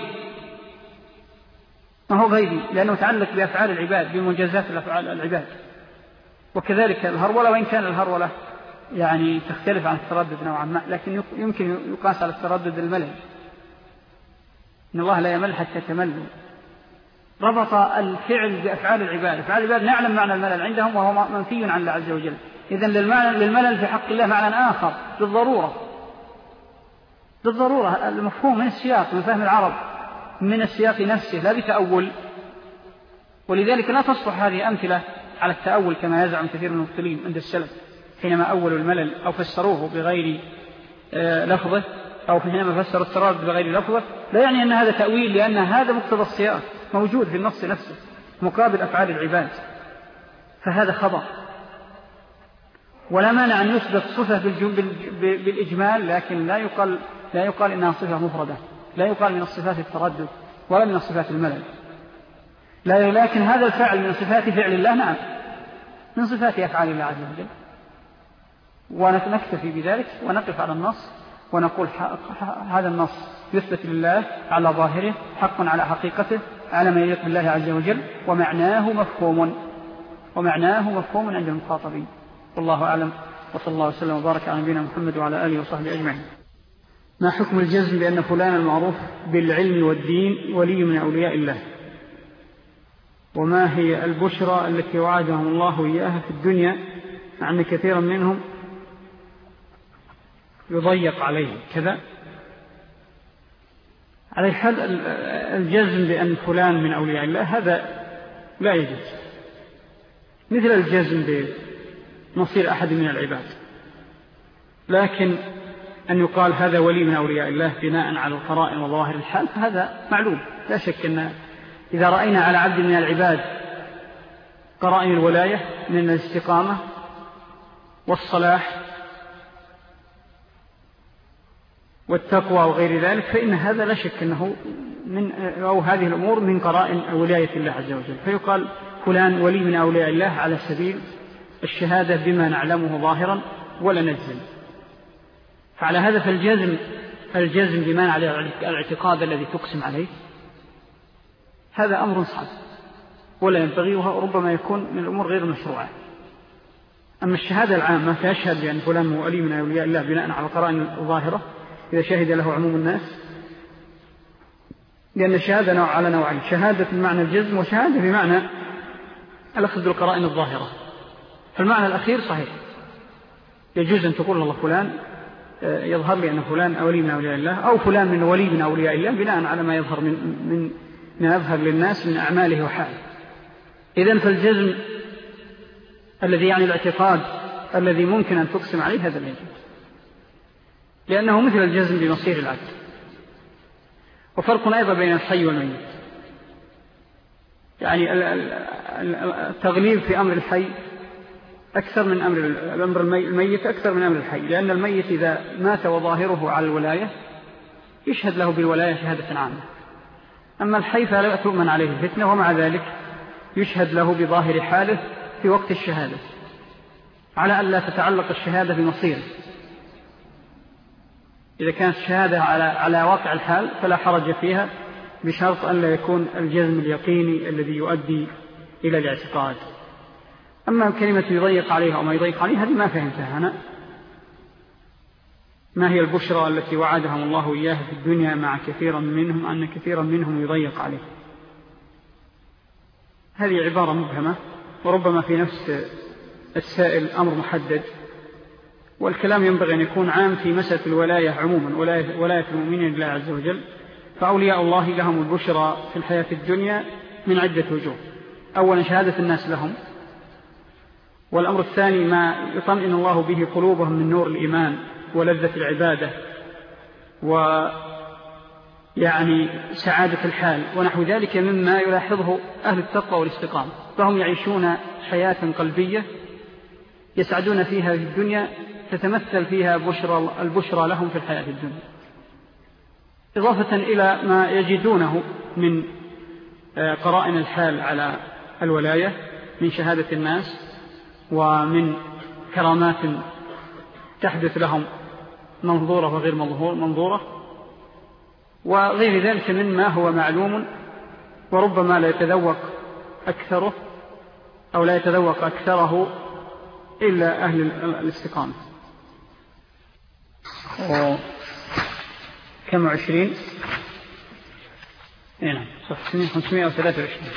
ما هو غيبي لأنه يتعلق بأفعال العباد، بمجازات الأفعال العباد. وكذلك الهرولة، وإن كان الهرولة يعني تختلف عن التردد نوعا ما، لكن يمكن يقاس على التردد الملل، إن الله لا يمل حتى تملوا. ربط الفعل بأفعال العباد، أفعال العباد نعلم معنى الملل عندهم وهو منفي عن الله عز وجل، إذن للملل في حق الله معنى آخر بالضرورة، بالضرورة المفهوم من السياق، من فهم العرب، من السياق نفسه لا بتأول. ولذلك لا تصلح هذه أمثلة على التأول كما يزعم كثير من المبطلين عند السلف حينما أولوا الملل أو فسروه بغير لفظه، أو حينما فسروا التردد بغير لفظه، لا يعني أن هذا تأويل، لأن هذا مقتضى السياق موجود في النص نفسه مقابل أفعال العباد، فهذا خطأ. ولا مانع أن يثبت صفة بالإجمال، لكن لا يقال, لا يقال إنها صفة مفردة، لا يقال من الصفات التردد ولا من الصفات الملل، لا، لكن هذا الفعل من صفات فعل الله، نعم من صفات أفعال الله عز وجل، ونكتفي بذلك ونقف على النص ونقول هذا النص يثبت لله على ظاهره، حق على حقيقته، على ما يليق بالله عز وجل، ومعناه مفهوم، ومعناه مفهوم عند المخاطبين. والله أعلم، وصلى الله وسلم وبارك على نبينا محمد وعلى آله وصحبه أجمعين. ما حكم الجزم بأن فلان المعروف بالعلم والدين ولي من أولياء الله؟ وما هي البشرى التي وعدهم الله إياها في الدنيا مع أن كثيرا منهم يضيق عليه كذا؟ على الحال الجزم بأن فلان من أولياء الله هذا لا يجوز، مثل الجزم بمصير أحد من العباد، لكن أن يقال هذا ولي من أولياء الله بناء على القرائن وظواهر الحال هذا معلوم، لا شك أن إذا رأينا على عبد من العباد قرائن الولاية من الاستقامة والصلاح والتقوى وغير ذلك، فإن هذا لا شك أنه من أو هذه الأمور من قرائن ولاية الله عز وجل، فيقال فلان ولي من أولياء الله على سبيل الشهادة بما نعلمه ظاهرا ولا نجزم. فعلى هذا فالجزم الجزم بما على الاعتقاد الذي تقسم عليه هذا أمر صعب ولا ينبغي، وربما يكون من الأمور غير مشروعة. أما الشهادة العامة فيشهد بأن فلان ولي من أولياء الله بناء على القرائن الظاهرة إذا شهد له عموم الناس، لأن الشهادة نوع على نوعين، شهادة بمعنى الجزم وشهادة بمعنى الأخذ بالقرائن الظاهرة. فالمعنى الأخير صحيح، يجوز أن تقول الله فلان يظهر لي أن فلان أولي من أولياء الله، أو فلان من ولي من أولياء الله بناء على ما يظهر من, من ما يظهر للناس من أعماله وحاله. إذن فالجزم الذي يعني الاعتقاد الذي ممكن أن تقسم عليه هذا لا يجوز، لأنه مثل الجزم بمصير العبد. وفرق أيضا بين الحي والميت، يعني التغليب في أمر الحي أكثر من أمر الأمر الميت أكثر من أمر الحي، لأن الميت إذا مات وظاهره على الولاية يشهد له بالولاية شهادة عامة، أما الحي فلا تؤمن عليه الفتنة، ومع ذلك يشهد له بظاهر حاله في وقت الشهادة على أن لا تتعلق الشهادة بمصيره. إذا كانت الشهادة على على واقع الحال فلا حرج فيها، بشرط أن لا يكون الجزم اليقيني الذي يؤدي إلى الاعتقاد. أما كلمة يضيق عليها أو ما يضيق عليها هذه ما فهمتها أنا. ما هي البشرى التي وعدهم الله إياها في الدنيا مع كثيرا منهم أن كثيرا منهم يضيق عليه؟ هذه عبارة مبهمة، وربما في نفس السائل أمر محدد، والكلام ينبغي أن يكون عام في مسألة الولاية عموما، ولاية, ولاية المؤمنين لله عز وجل. فأولياء الله لهم البشرى في الحياة الدنيا من عدة وجوه. أولا شهادة الناس لهم، والأمر الثاني ما يطمئن الله به قلوبهم من نور الإيمان ولذة العبادة ويعني سعادة الحال ونحو ذلك مما يلاحظه أهل التقوى والاستقامة. فهم يعيشون حياة قلبية يسعدون فيها في الدنيا، تتمثل فيها بشرى البشرى لهم في الحياة الدنيا، إضافة إلى ما يجدونه من قرائن الحال على الولاية من شهادة الناس ومن كرامات تحدث لهم منظورة وغير منظورة وغير ذلك مما هو معلوم وربما لا يتذوق أكثره أو لا يتذوق أكثره إلا أهل الاستقامة. كم عشرين هنا صفحة خمسمائة وثلاثة وعشرين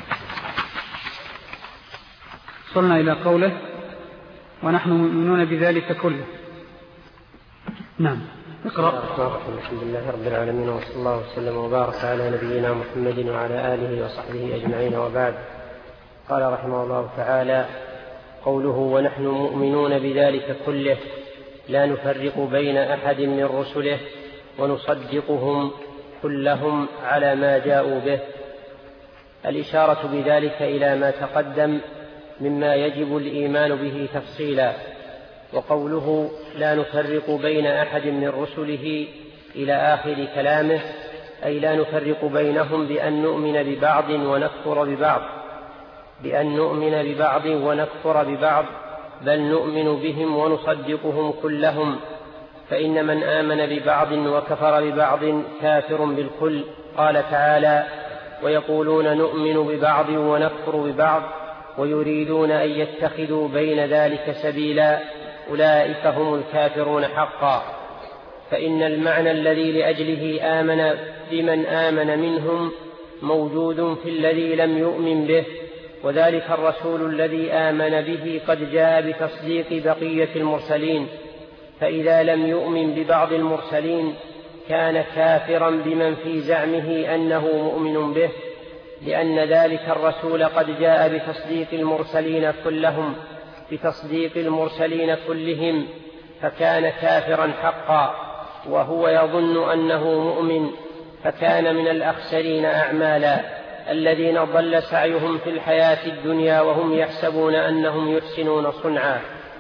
وصلنا إلى قوله ونحن مؤمنون بذلك كله. نعم اقرأ. الحمد لله رب العالمين، وصلى الله وسلم وبارك على نبينا محمد وعلى آله وصحبه أجمعين، وبعد. قال رحمه الله تعالى: قوله ونحن مؤمنون بذلك كله لا نفرق بين أحد من رسله ونصدقهم كلهم على ما جاءوا به. الإشارة بذلك إلى ما تقدم مما يجب الإيمان به تفصيلا. وقوله لا نفرق بين أحد من رسله إلى آخر كلامه أي لا نفرق بينهم بأن نؤمن ببعض ونكفر ببعض بأن نؤمن ببعض ونكفر ببعض بل نؤمن بهم ونصدقهم كلهم، فإن من آمن ببعض وكفر ببعض كافر بالكل. قال تعالى: ويقولون نؤمن ببعض ونكفر ببعض ويريدون أن يتخذوا بين ذلك سبيلا أولئك هم الكافرون حقا. فإن المعنى الذي لأجله آمن بمن آمن منهم موجود في الذي لم يؤمن به، وذلك الرسول الذي آمن به قد جاء بتصديق بقية المرسلين، فإذا لم يؤمن ببعض المرسلين كان كافرا بمن في زعمه أنه مؤمن به، لأن ذلك الرسول قد جاء بتصديق المرسلين كلهم بتصديق المرسلين كلهم، فكان كافرا حقا، وهو يظن أنه مؤمن، فكان من الأخسرين أعمالا الذين ضل سعيهم في الحياة الدنيا وهم يحسبون أنهم يحسنون صنعا.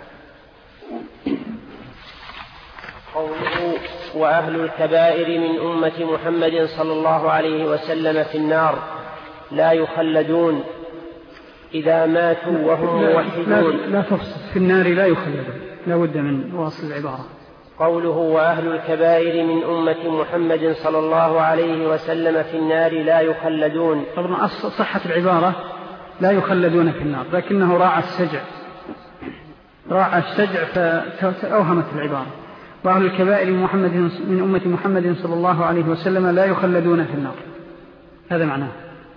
قوله وأهل الكبائر من أمة محمد صلى الله عليه وسلم في النار لا يخلدون إذا ماتوا وهم موحدون. لا تفصل في النار لا يخلدون، لا بد من واصل العبارة. قوله وأهل الكبائر من أمة محمد صلى الله عليه وسلم في النار لا يخلدون. طبعا صحة العبارة لا يخلدون في النار، لكنه راعى السجع راعى السجع فأوهمت العبارة. وأهل الكبائر من, محمد من أمة محمد صلى الله عليه وسلم لا يخلدون في النار، هذا معناه.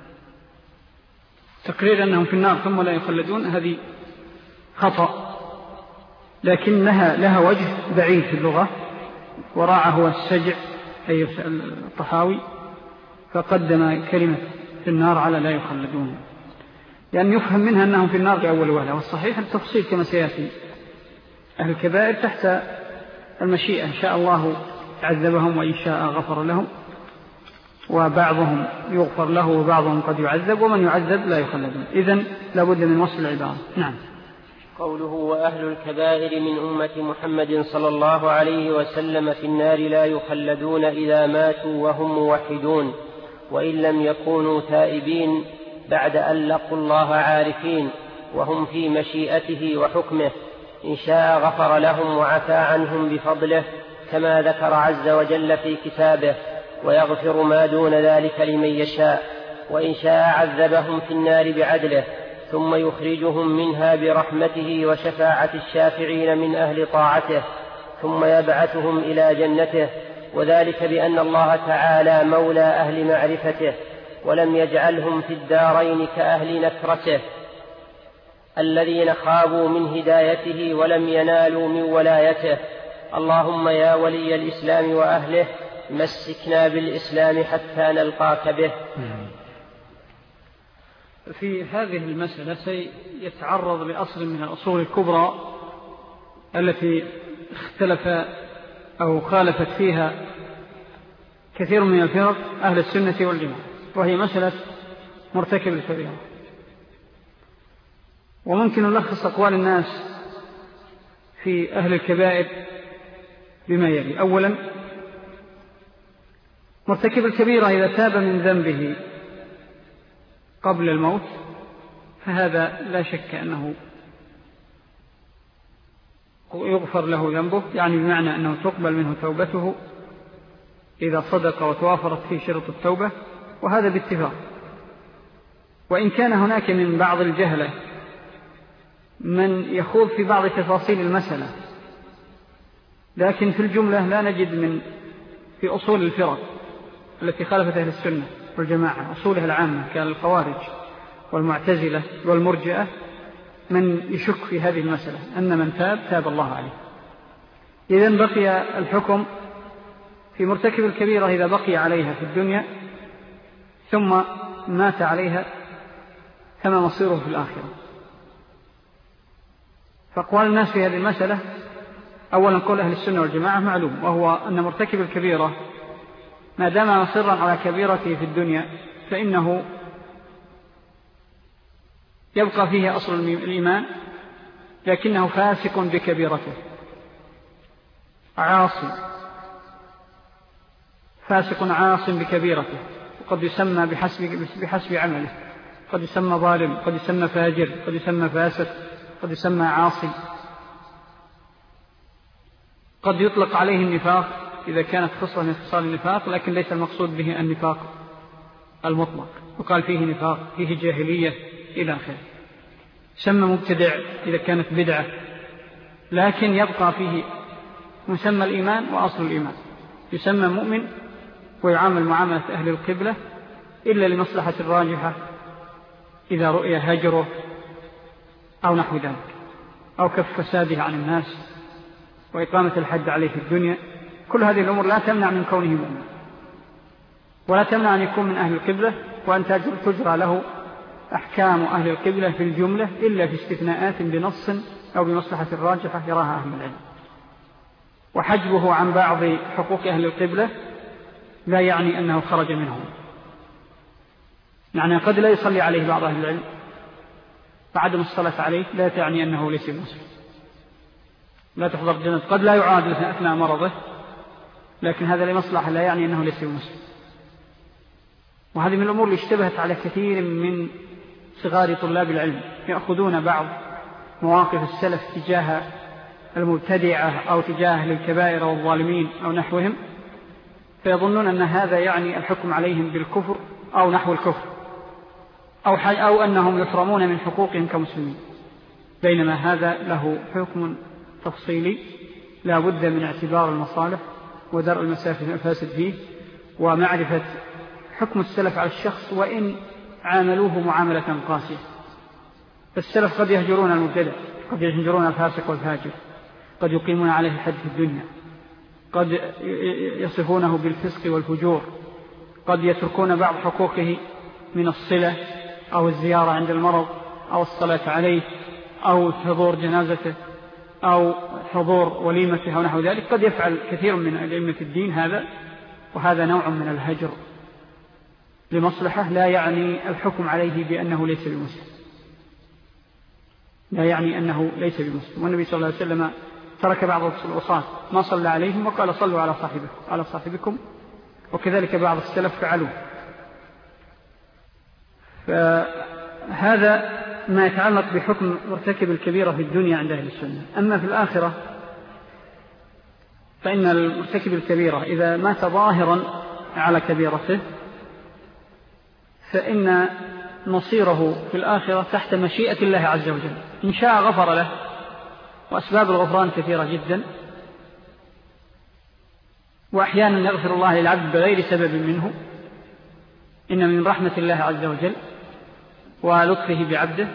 تقرير أنهم في النار ثم لا يخلدون هذه خطأ، لكنها لها وجه بعيد في اللغة، وراعى هو السجع أي الطحاوي، فقدم كلمة في النار على لا يخلدون، لأن يفهم منها أنهم في النار بأول وهلة. والصحيح التفصيل كما سيأتي. أهل الكبائر تحت المشيئة، إن شاء الله عذبهم وإن شاء غفر لهم، وبعضهم يغفر له وبعضهم قد يعذب، ومن يعذب لا يخلدون. إذن لابد من وصل العبارة. نعم. قوله وأهل الكبائر من أمة محمد صلى الله عليه وسلم في النار لا يخلدون إذا ماتوا وهم موحدون وإن لم يكونوا تائبين بعد أن لقوا الله عارفين وهم في مشيئته وحكمه، إن شاء غفر لهم وعفى عنهم بفضله كما ذكر عز وجل في كتابه، ويغفر ما دون ذلك لمن يشاء، وإن شاء عذبهم في النار بعدله ثم يخرجهم منها برحمته وشفاعة الشافعين من أهل طاعته، ثم يبعثهم إلى جنته، وذلك بأن الله تعالى مولى أهل معرفته ولم يجعلهم في الدارين كأهل نكرته الذين خابوا من هدايته ولم ينالوا من ولايته. اللهم يا ولي الإسلام وأهله مسكنا بالإسلام حتى نلقاك به. في هذه المسألة سيتعرض لأصل من الأصول الكبرى التي اختلف أو خالفت فيها كثير من الفرق أهل السنة والجماعة، وهي مسألة مرتكب الكبيرة. وممكن نلخص أقوال الناس في أهل الكبائر بما يلي: أولا، مرتكب الكبيرة إذا تاب من ذنبه قبل الموت فهذا لا شك أنه يغفر له ذنبه، يعني بمعنى أنه تقبل منه توبته إذا صدق وتوافرت فيه شرط التوبة، وهذا باتفاق. وإن كان هناك من بعض الجهلة من يخوض في بعض تفاصيل المسألة، لكن في الجملة لا نجد من في أصول الفرق التي خالفت أهل السنة والجماعة أصولها العامة كالخوارج والمعتزلة والمرجئة من يشك في هذه المسألة أن من تاب تاب الله عليه. إذن بقي الحكم في مرتكب الكبيرة إذا بقي عليها في الدنيا ثم مات عليها كما مصيره في الآخرة. فأقوال الناس في هذه المسألة: أولا قول أهل السنة والجماعة معلوم، وهو أن مرتكب الكبيرة ما دام مصرا على كبيرته في الدنيا فإنه يبقى فيه أصل الإيمان، لكنه فاسق بكبيرته، عاصي، فاسق عاص بكبيرته، وقد يسمى بحسب, بحسب عمله، قد يسمى ظالم، قد يسمى فاجر، قد يسمى فاسق، قد يسمى عاصي، قد يطلق عليه النفاق إذا كانت خصلة من خصال النفاق، لكن ليس المقصود به النفاق المطلق، وقال فيه نفاق، فيه جاهلية إلى آخره. يسمى مبتدع إذا كانت بدعة، لكن يبقى فيه مسمى الإيمان وأصل الإيمان. يسمى مؤمن ويعامل معاملة أهل القبلة إلا لمصلحة الراجحة إذا رؤي هجره أو نحو ذلك، أو كف فساده عن الناس وإقامة الحد عليه في الدنيا. كل هذه الأمور لا تمنع من كونه مؤمن، ولا تمنع أن يكون من أهل القبلة، وأن تجرى له أحكام أهل القبلة في الجملة إلا في استثناءات بنص أو بمصلحة الراجحة يراها أهل العلم. وحجبه عن بعض حقوق أهل القبلة لا يعني أنه خرج منهم، يعني قد لا يصلي عليه بعض أهل العلم، فعدم الصلاة عليه لا تعني أنه ليس مسلم، لا تحضر جنة، قد لا يعاد أثناء مرضه، لكن هذا لمصلحة لا يعني أنه ليس مسلم. وهذه من الأمور اللي اشتبهت على كثير من صغار طلاب العلم، يأخذون بعض مواقف السلف تجاه المبتدعة أو تجاه للكبائر والظالمين أو نحوهم، فيظنون أن هذا يعني الحكم عليهم بالكفر أو نحو الكفر، أو, أو أنهم يحرمون من حقوقهم كمسلمين، بينما هذا له حكم تفصيلي لا بد من اعتبار المصالح ودرء المفاسد فيه، ومعرفة حكم السلف على الشخص وإن عاملوه معاملة قاسية. فالسلف قد يهجرون المبتدع، قد يهجرون الفاسق والفاجر، قد يقيمون عليه الحد في الدنيا، قد يصفونه بالفسق والفجور، قد يتركون بعض حقوقه من الصلة أو الزيارة عند المرض أو الصلاة عليه أو حضور جنازته أو حضور وليمته أو نحو ذلك. قد يفعل كثير من أئمة الدين هذا، وهذا نوع من الهجر لمصلحة، لا يعني الحكم عليه بأنه ليس بمسلم، لا يعني أنه ليس بمسلم. والنبي صلى الله عليه وسلم ترك بعض الوصاة ما صلى عليهم وقال صلوا على صاحبكم على صاحبكم وكذلك بعض السلف فعلوا. فهذا ما يتعلق بحكم مرتكب الكبيرة في الدنيا عند أهل السنة. أما في الآخرة فإن المرتكب الكبيرة إذا مات ظاهرا على كبيرته فإن مصيره في الآخرة تحت مشيئة الله عز وجل، إن شاء غفر له، وأسباب الغفران كثيرة جدا، وأحيانا يغفر الله للعبد بغير سبب منه، إن من رحمة الله عز وجل ولطفه بعبده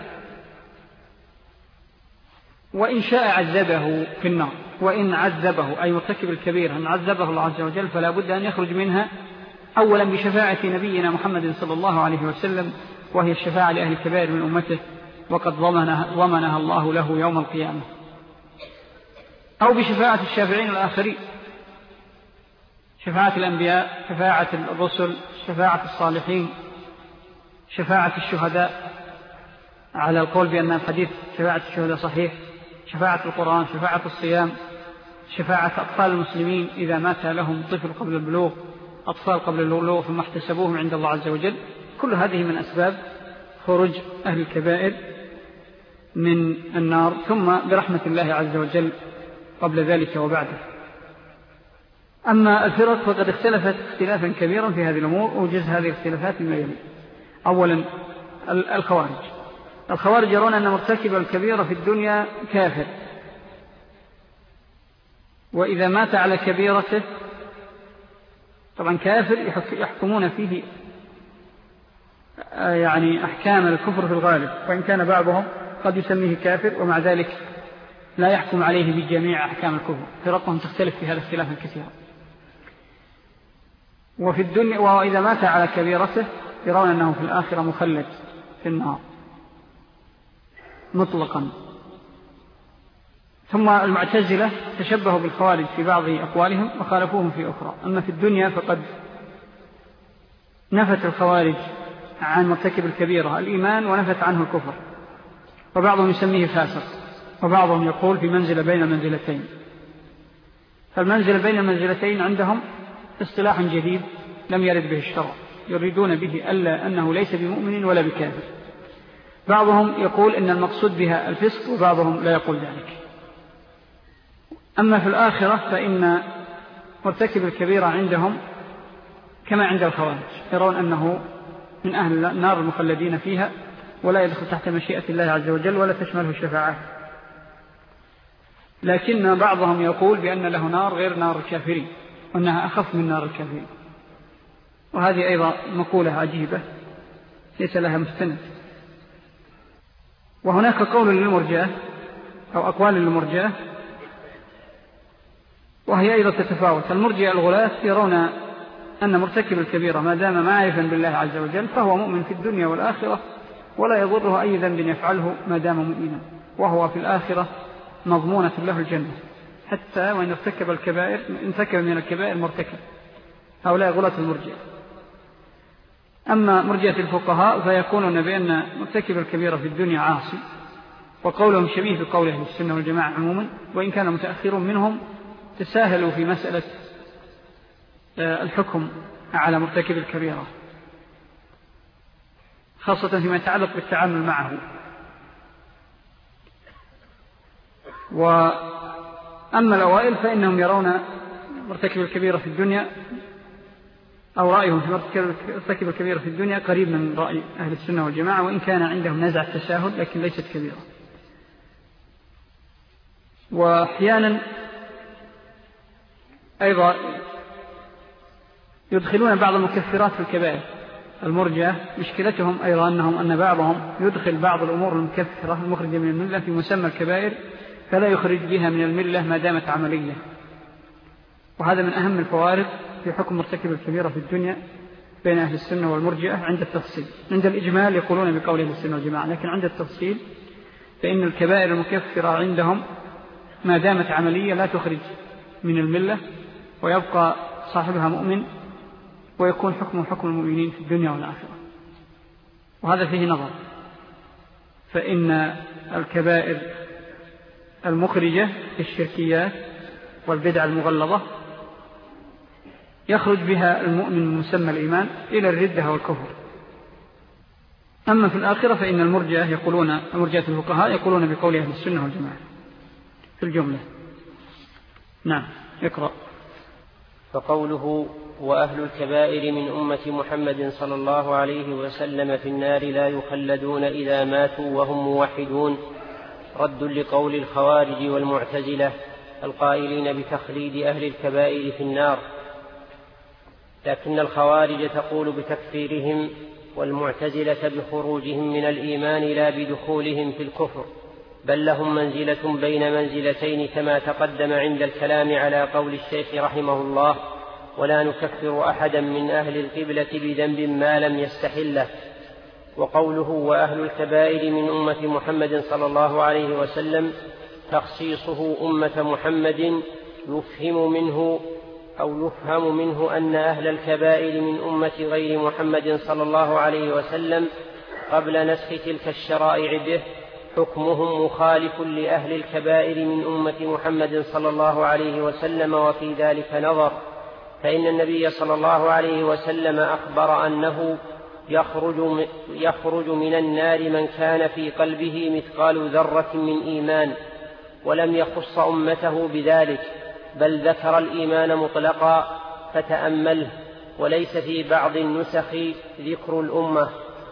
وإن شاء عذبه في النار، وإن عذبه أي مرتكب الكبيرة أن عذبه الله عز وجل فلا بد أن يخرج منها أولا بشفاعة نبينا محمد صلى الله عليه وسلم، وهي الشفاعة لأهل الكبائر من أمته، وقد ضمنها, ضمنها الله له يوم القيامة، أو بشفاعة الشافعين الآخرين، شفاعة الأنبياء، شفاعة الرسل، شفاعة الصالحين، شفاعة الشهداء على القول بأن الحديث شفاعة الشهداء صحيح، شفاعة القرآن، شفاعة الصيام، شفاعة أطفال المسلمين إذا مات لهم طفل قبل البلوغ، أطفال قبل البلوغ ثم احتسبوهم عند الله عز وجل. كل هذه من أسباب خروج أهل الكبائر من النار، ثم برحمة الله عز وجل قبل ذلك وبعده. أما الفرق فقد اختلفت اختلافا كبيرا في هذه الأمور، وجز هذه الاختلافات مما يلي. أولا الخوارج. الخوارج يرون أن مرتكب الكبيرة في الدنيا كافر، وإذا مات على كبيرته طبعا كافر يحكمون فيه يعني أحكام الكفر في الغالب، وإن كان بعضهم قد يسميه كافر ومع ذلك لا يحكم عليه بجميع أحكام الكفر. فرقهم تختلف في هذا اختلافا كثيرا. وفي الدنيا وإذا مات على كبيرته يرون أنه في الآخرة مخلد في النار مطلقا. ثم المعتزلة تشبهوا بالخوارج في بعض أقوالهم وخالفوهم في أخرى. أما في الدنيا فقد نفت الخوارج عن مرتكب الكبيرة الإيمان ونفت عنه الكفر، وبعضهم يسميه فاسق، وبعضهم يقول في منزلة بين المنزلتين. فالمنزلة بين المنزلتين عندهم اصطلاح جديد لم يرد به الشرع، يريدون به ألا أنه ليس بمؤمن ولا بكافر. بعضهم يقول إن المقصود بها الفسق، وبعضهم لا يقول ذلك. أما في الآخرة فإن مرتكب الكبيرة عندهم كما عند الخوارج، يرون أنه من أهل النار المخلدين فيها ولا يدخل تحت مشيئة الله عز وجل ولا تشمله الشفاعات. لكن بعضهم يقول بأن له نار غير نار الكافرين، وأنها أخف من نار الكافرين، وهذه أيضا مقولة عجيبة ليس لها مستند. وهناك قول للمرجئة أو أقوال للمرجئة وهي أيضا تتفاوت. المرجئة الغلاة يرون أن مرتكب الكبيرة ما دام معرفا بالله عز وجل فهو مؤمن في الدنيا والآخرة، ولا يضره أي ذنب يفعله ما دام مؤمنا، وهو في الآخرة مضمونة له الجنة حتى وإن ارتكب الكبائر انتكب من الكبائر مرتكب. هؤلاء غلاة المرجئة. أما مرجئة الفقهاء فيقولون بأن مرتكب الكبيرة في الدنيا عاصي، وقولهم شبيه بقول أهل السنة والجماعة عموما، وإن كان متأخرون منهم تساهلوا في مسألة الحكم على مرتكب الكبيرة، خاصة فيما يتعلق بالتعامل معه. وأما الأوائل فإنهم يرون مرتكب الكبيرة في الدنيا أو رأيهم في مرتكب الكبيرة في الدنيا قريب من رأي أهل السنة والجماعة، وإن كان عندهم نزع التساهل لكن ليست كبيرة. وأحيانا أيضا يدخلون بعض المكفرات في الكبائر. المرجئة مشكلتهم أيضا أنهم أن بعضهم يدخل بعض الأمور المكفرة المخرجة من الملة في مسمى الكبائر فلا يخرج بها من الملة ما دامت عملية. وهذا من أهم الفوارق في حكم مرتكب الكبيرة في الدنيا بين أهل السنة والمرجئة عند التفصيل. عند الإجمال يقولون بقول أهل السنة والجماعة، لكن عند التفصيل فإن الكبائر المكفرة عندهم ما دامت عملية لا تخرج من الملة، ويبقى صاحبها مؤمن، ويكون حكم حكم المؤمنين في الدنيا والآخرة. وهذا فيه نظر، فإن الكبائر المخرجة الشركيات والبدع المغلظة يخرج بها المؤمن من مسمى الإيمان إلى الردة والكفر. أما في الآخرة فإن المرجئة يقولون المرجئة الفقهاء يقولون بقول أهل السنة والجماعة في الجملة. نعم اقرأ. فقوله وأهل الكبائر من أمة محمد صلى الله عليه وسلم في النار لا يخلدون إذا ماتوا وهم موحدون رد لقول الخوارج والمعتزلة القائلين بتخليد أهل الكبائر في النار. لكن الخوارج تقول بتكفيرهم، والمعتزلة بخروجهم من الإيمان لا بدخولهم في الكفر، بل لهم منزلة بين منزلتين كما تقدم عند الكلام على قول الشيخ رحمه الله: ولا نكفر أحدا من أهل القبلة بذنب ما لم يستحله. وقوله وأهل الكبائر من أمة محمد صلى الله عليه وسلم تخصيصه أمة محمد يفهم منه أو يفهم منه أن أهل الكبائر من أمة غير محمد صلى الله عليه وسلم قبل نسخ تلك الشرائع به حكمهم مخالف لأهل الكبائر من أمة محمد صلى الله عليه وسلم، وفي ذلك نظر، فإن النبي صلى الله عليه وسلم أخبر أنه يخرج, يخرج من النار من كان في قلبه مثقال ذرة من إيمان، ولم يخص أمته بذلك، بل ذكر الإيمان مطلقا فتأمله، وليس في بعض النسخ ذكر الأمة.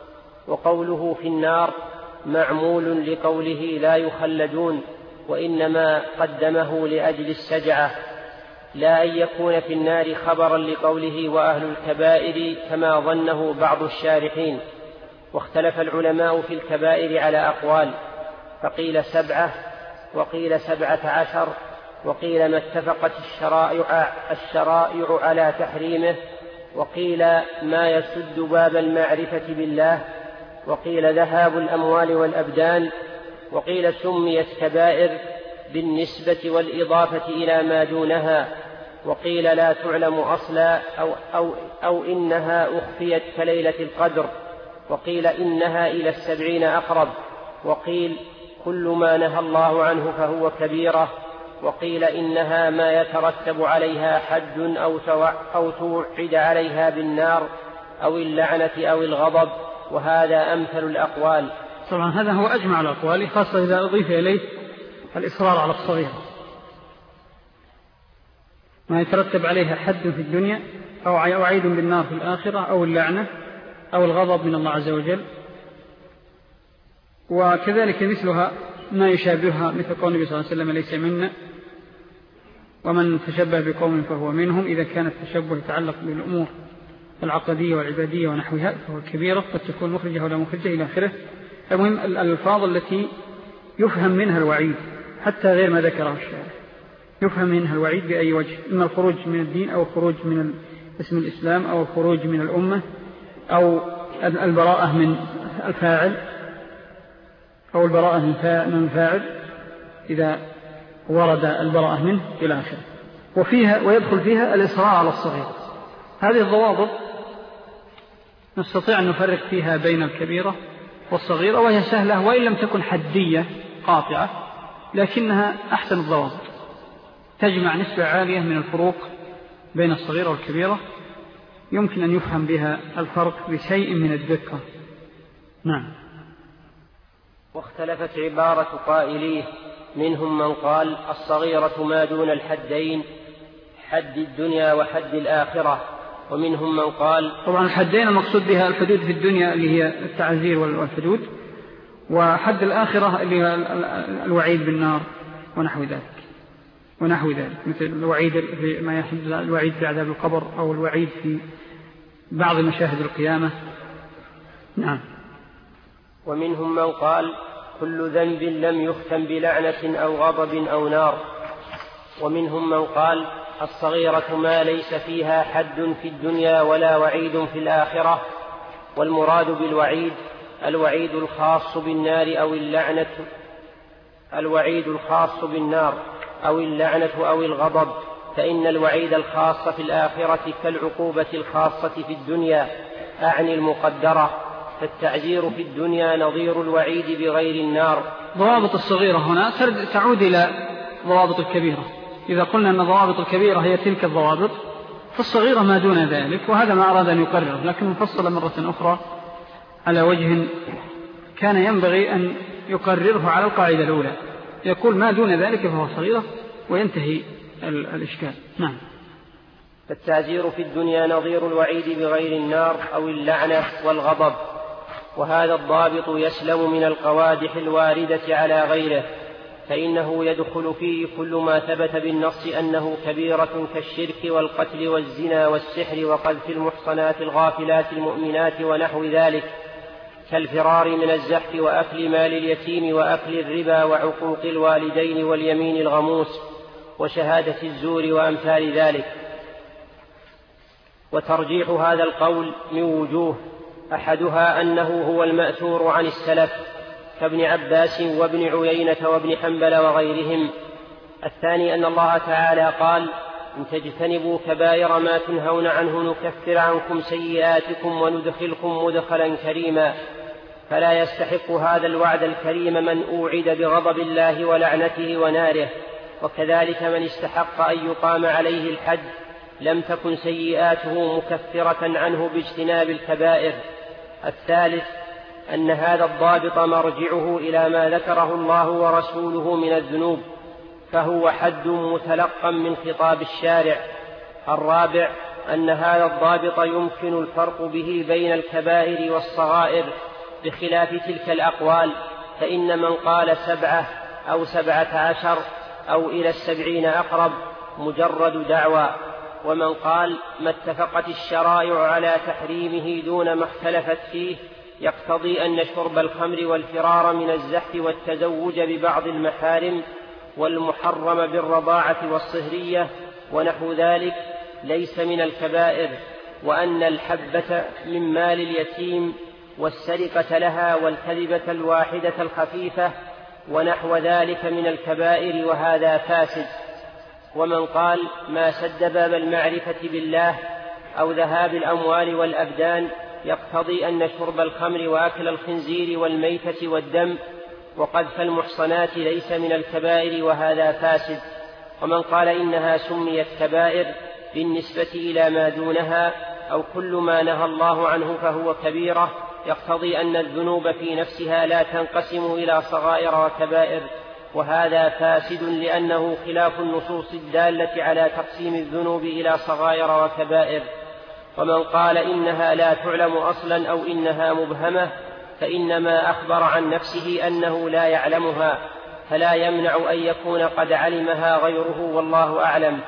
وقوله في النار معمول لقوله لا يخلدون، وإنما قدمه لأجل السجعة، لا أن يكون في النار خبرا لقوله وأهل الكبائر كما ظنه بعض الشارحين. واختلف العلماء في الكبائر على أقوال، فقيل سبعة، وقيل سبعة عشر، وقيل ما اتفقت الشرائع, الشرائع على تحريمه، وقيل ما يسد باب المعرفة بالله، وقيل ذهاب الأموال والأبدان، وقيل سميت كبائر بالنسبة والإضافة إلى ما دونها، وقيل لا تعلم أصلا أو, أو, أو إنها أخفيت كليلة القدر، وقيل إنها إلى السبعين أقرب، وقيل كل ما نهى الله عنه فهو كبيرة، وقيل إنها ما يترتب عليها حد أو توعد عليها بالنار أو اللعنة أو الغضب، وهذا أمثل الأقوال. طبعا هذا هو أجمع الأقوال، خاصة إذا أضيف إليه الإصرار على الصغيرة، ما يترتب عليها حد في الدنيا أو وعيد بالنار في الآخرة أو اللعنة أو الغضب من الله عز وجل. وكذلك مثلها ما يشابهها مثل قول النبي صلى الله عليه وسلم ليس منا، ومن تشبه بقوم فهو منهم، إذا كان التشبه يتعلق بالأمور العقدية والعبادية ونحوها فهو كبيرة قد تكون مخرجة ولا مخرجة إلى آخره. المهم الألفاظ التي يفهم منها الوعيد حتى غير ما ذكره الشارع، يفهم منها الوعيد بأي وجه، إما الخروج من الدين أو الخروج من اسم الإسلام أو الخروج من الأمة أو البراءة من الفاعل أو البراءة من الفاعل إذا ورد البراءة منه إلى آخره. وفيها ويدخل فيها الإصرار على الصغير. هذه الضوابط نستطيع أن نفرق فيها بين الكبيرة والصغيرة، وهي سهلة وإن لم تكن حدية قاطعة، لكنها أحسن الضوابط، تجمع نسبة عالية من الفروق بين الصغيرة والكبيرة، يمكن أن يفهم بها الفرق بشيء من الدقة. نعم. واختلفت عبارة قائليه، منهم من قال الصغيرة ما دون الحدين، حد الدنيا وحد الآخرة، ومنهم من قال طبعا الحدين المقصود بها الحدود في الدنيا اللي هي التعزير والحدود، وحد الآخرة اللي هي الوعيد بالنار ونحو ذلك ونحو ذلك مثل الوعيد في ما يحدث الوعيد في عذاب القبر أو الوعيد في بعض مشاهد القيامة. نعم. ومنهم من قال كل ذنب لم يختم بلعنة أو غضب أو نار. ومنهم من قال الصغيرة ما ليس فيها حد في الدنيا ولا وعيد في الآخرة، والمراد بالوعيد الوعيد الخاص بالنار أو اللعنة الوعيد الخاص بالنار أو اللعنة أو الغضب، فإن الوعيد الخاص في الآخرة كالعقوبة الخاصة في الدنيا، أعني المقدرة، فالتعزير في الدنيا نظير الوعيد بغير النار. ضوابط الصغيرة هنا تعود إلى ضوابط الكبيرة. إذا قلنا أن ضوابط الكبيرة هي تلك الضوابط، فالصغيرة ما دون ذلك، وهذا ما أراد أن يقرر، لكن مفصل مرة أخرى على وجه كان ينبغي أن يقرره على القاعدة الأولى، يقول ما دون ذلك فهو صغيرة وينتهي الإشكال. نعم. فالتعزير في الدنيا نظير الوعيد بغير النار أو اللعنة والغضب، وهذا الضابط يسلم من القوادح الواردة على غيره، فإنه يدخل فيه كل ما ثبت بالنص أنه كبيرة كالشرك والقتل والزنا والسحر وقذف المحصنات الغافلات المؤمنات ونحو ذلك، كالفرار من الزحف وأكل مال اليتيم وأكل الربا وعقوق الوالدين واليمين الغموس وشهادة الزور وأمثال ذلك. وترجيح هذا القول من وجوه، أحدها أنه هو المأثور عن السلف كابن عباس وابن عيينة وابن حنبل وغيرهم. الثاني أن الله تعالى قال: إن تجتنبوا كبائر ما تنهون عنه نكفر عنكم سيئاتكم وندخلكم مدخلا كريما. فلا يستحق هذا الوعد الكريم من أوعد بغضب الله ولعنته وناره، وكذلك من استحق أن يقام عليه الحد لم تكن سيئاته مكفرة عنه باجتناب الكبائر. الثالث أن هذا الضابط مرجعه إلى ما ذكره الله ورسوله من الذنوب، فهو حد متلقى من خطاب الشارع. الرابع أن هذا الضابط يمكن الفرق به بين الكبائر والصغائر بخلاف تلك الأقوال، فإن من قال سبعة أو سبعة عشر أو إلى السبعين أقرب مجرد دعوى، ومن قال ما اتفقت الشرائع على تحريمه دون ما اختلفت فيه يقتضي أن شرب الخمر والفرار من الزحف والتزوج ببعض المحارم والمحرم بالرضاعة والصهرية ونحو ذلك ليس من الكبائر، وأن الحبة من مال اليتيم والسرقة لها والكذبة الواحدة الخفيفة ونحو ذلك من الكبائر، وهذا فاسد. ومن قال ما سد باب المعرفة بالله أو ذهاب الأموال والأبدان يقتضي أن شرب الخمر وأكل الخنزير والميتة والدم وقذف المحصنات ليس من الكبائر، وهذا فاسد. ومن قال إنها سميت كبائر بالنسبة إلى ما دونها أو كل ما نهى الله عنه فهو كبيرة، يقتضي أن الذنوب في نفسها لا تنقسم إلى صغائر وكبائر، وهذا فاسد لأنه خلاف النصوص الدالة على تقسيم الذنوب إلى صغائر وكبائر. ومن قال إنها لا تعلم أصلا أو إنها مبهمة فإنما أخبر عن نفسه أنه لا يعلمها، فلا يمنع أن يكون قد علمها غيره، والله أعلم.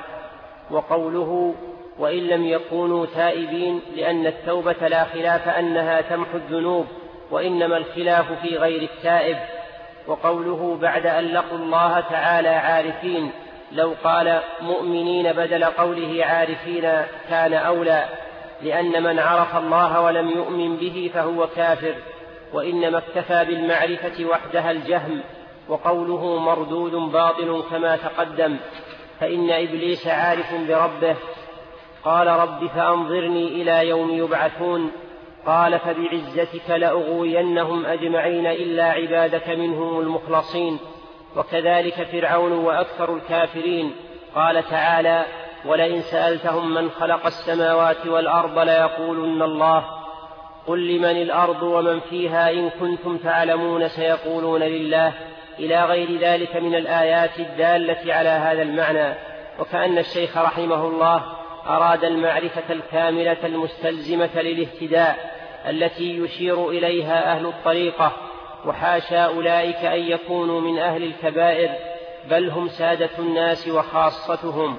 وقوله وإن لم يكونوا تائبين، لأن التوبة لا خلاف أنها تمحو الذنوب، وإنما الخلاف في غير التائب. وقوله بعد أن لقوا الله تعالى عارفين، لو قال مؤمنين بدل قوله عارفين كان أولى، لأن من عرف الله ولم يؤمن به فهو كافر، وإنما اكتفى بالمعرفة وحدها الجهم. وقوله مردود باطل كما تقدم، فإن إبليس عارف بربه، قال رب فأنظرني إلى يوم يبعثون، قال فبعزتك لأغوينهم أجمعين إلا عبادك منهم المخلصين. وكذلك فرعون وأكثر الكافرين، قال تعالى ولئن سألتهم من خلق السماوات والأرض ليقولن الله، قل لمن الأرض ومن فيها إن كنتم تعلمون سيقولون لله، إلى غير ذلك من الآيات الدالة على هذا المعنى. وكأن الشيخ رحمه الله أراد المعرفة الكاملة المستلزمة للاهتداء التي يشير إليها أهل الطريقة، وحاشا أولئك أن يكونوا من أهل الكبائر، بل هم سادة الناس وخاصتهم.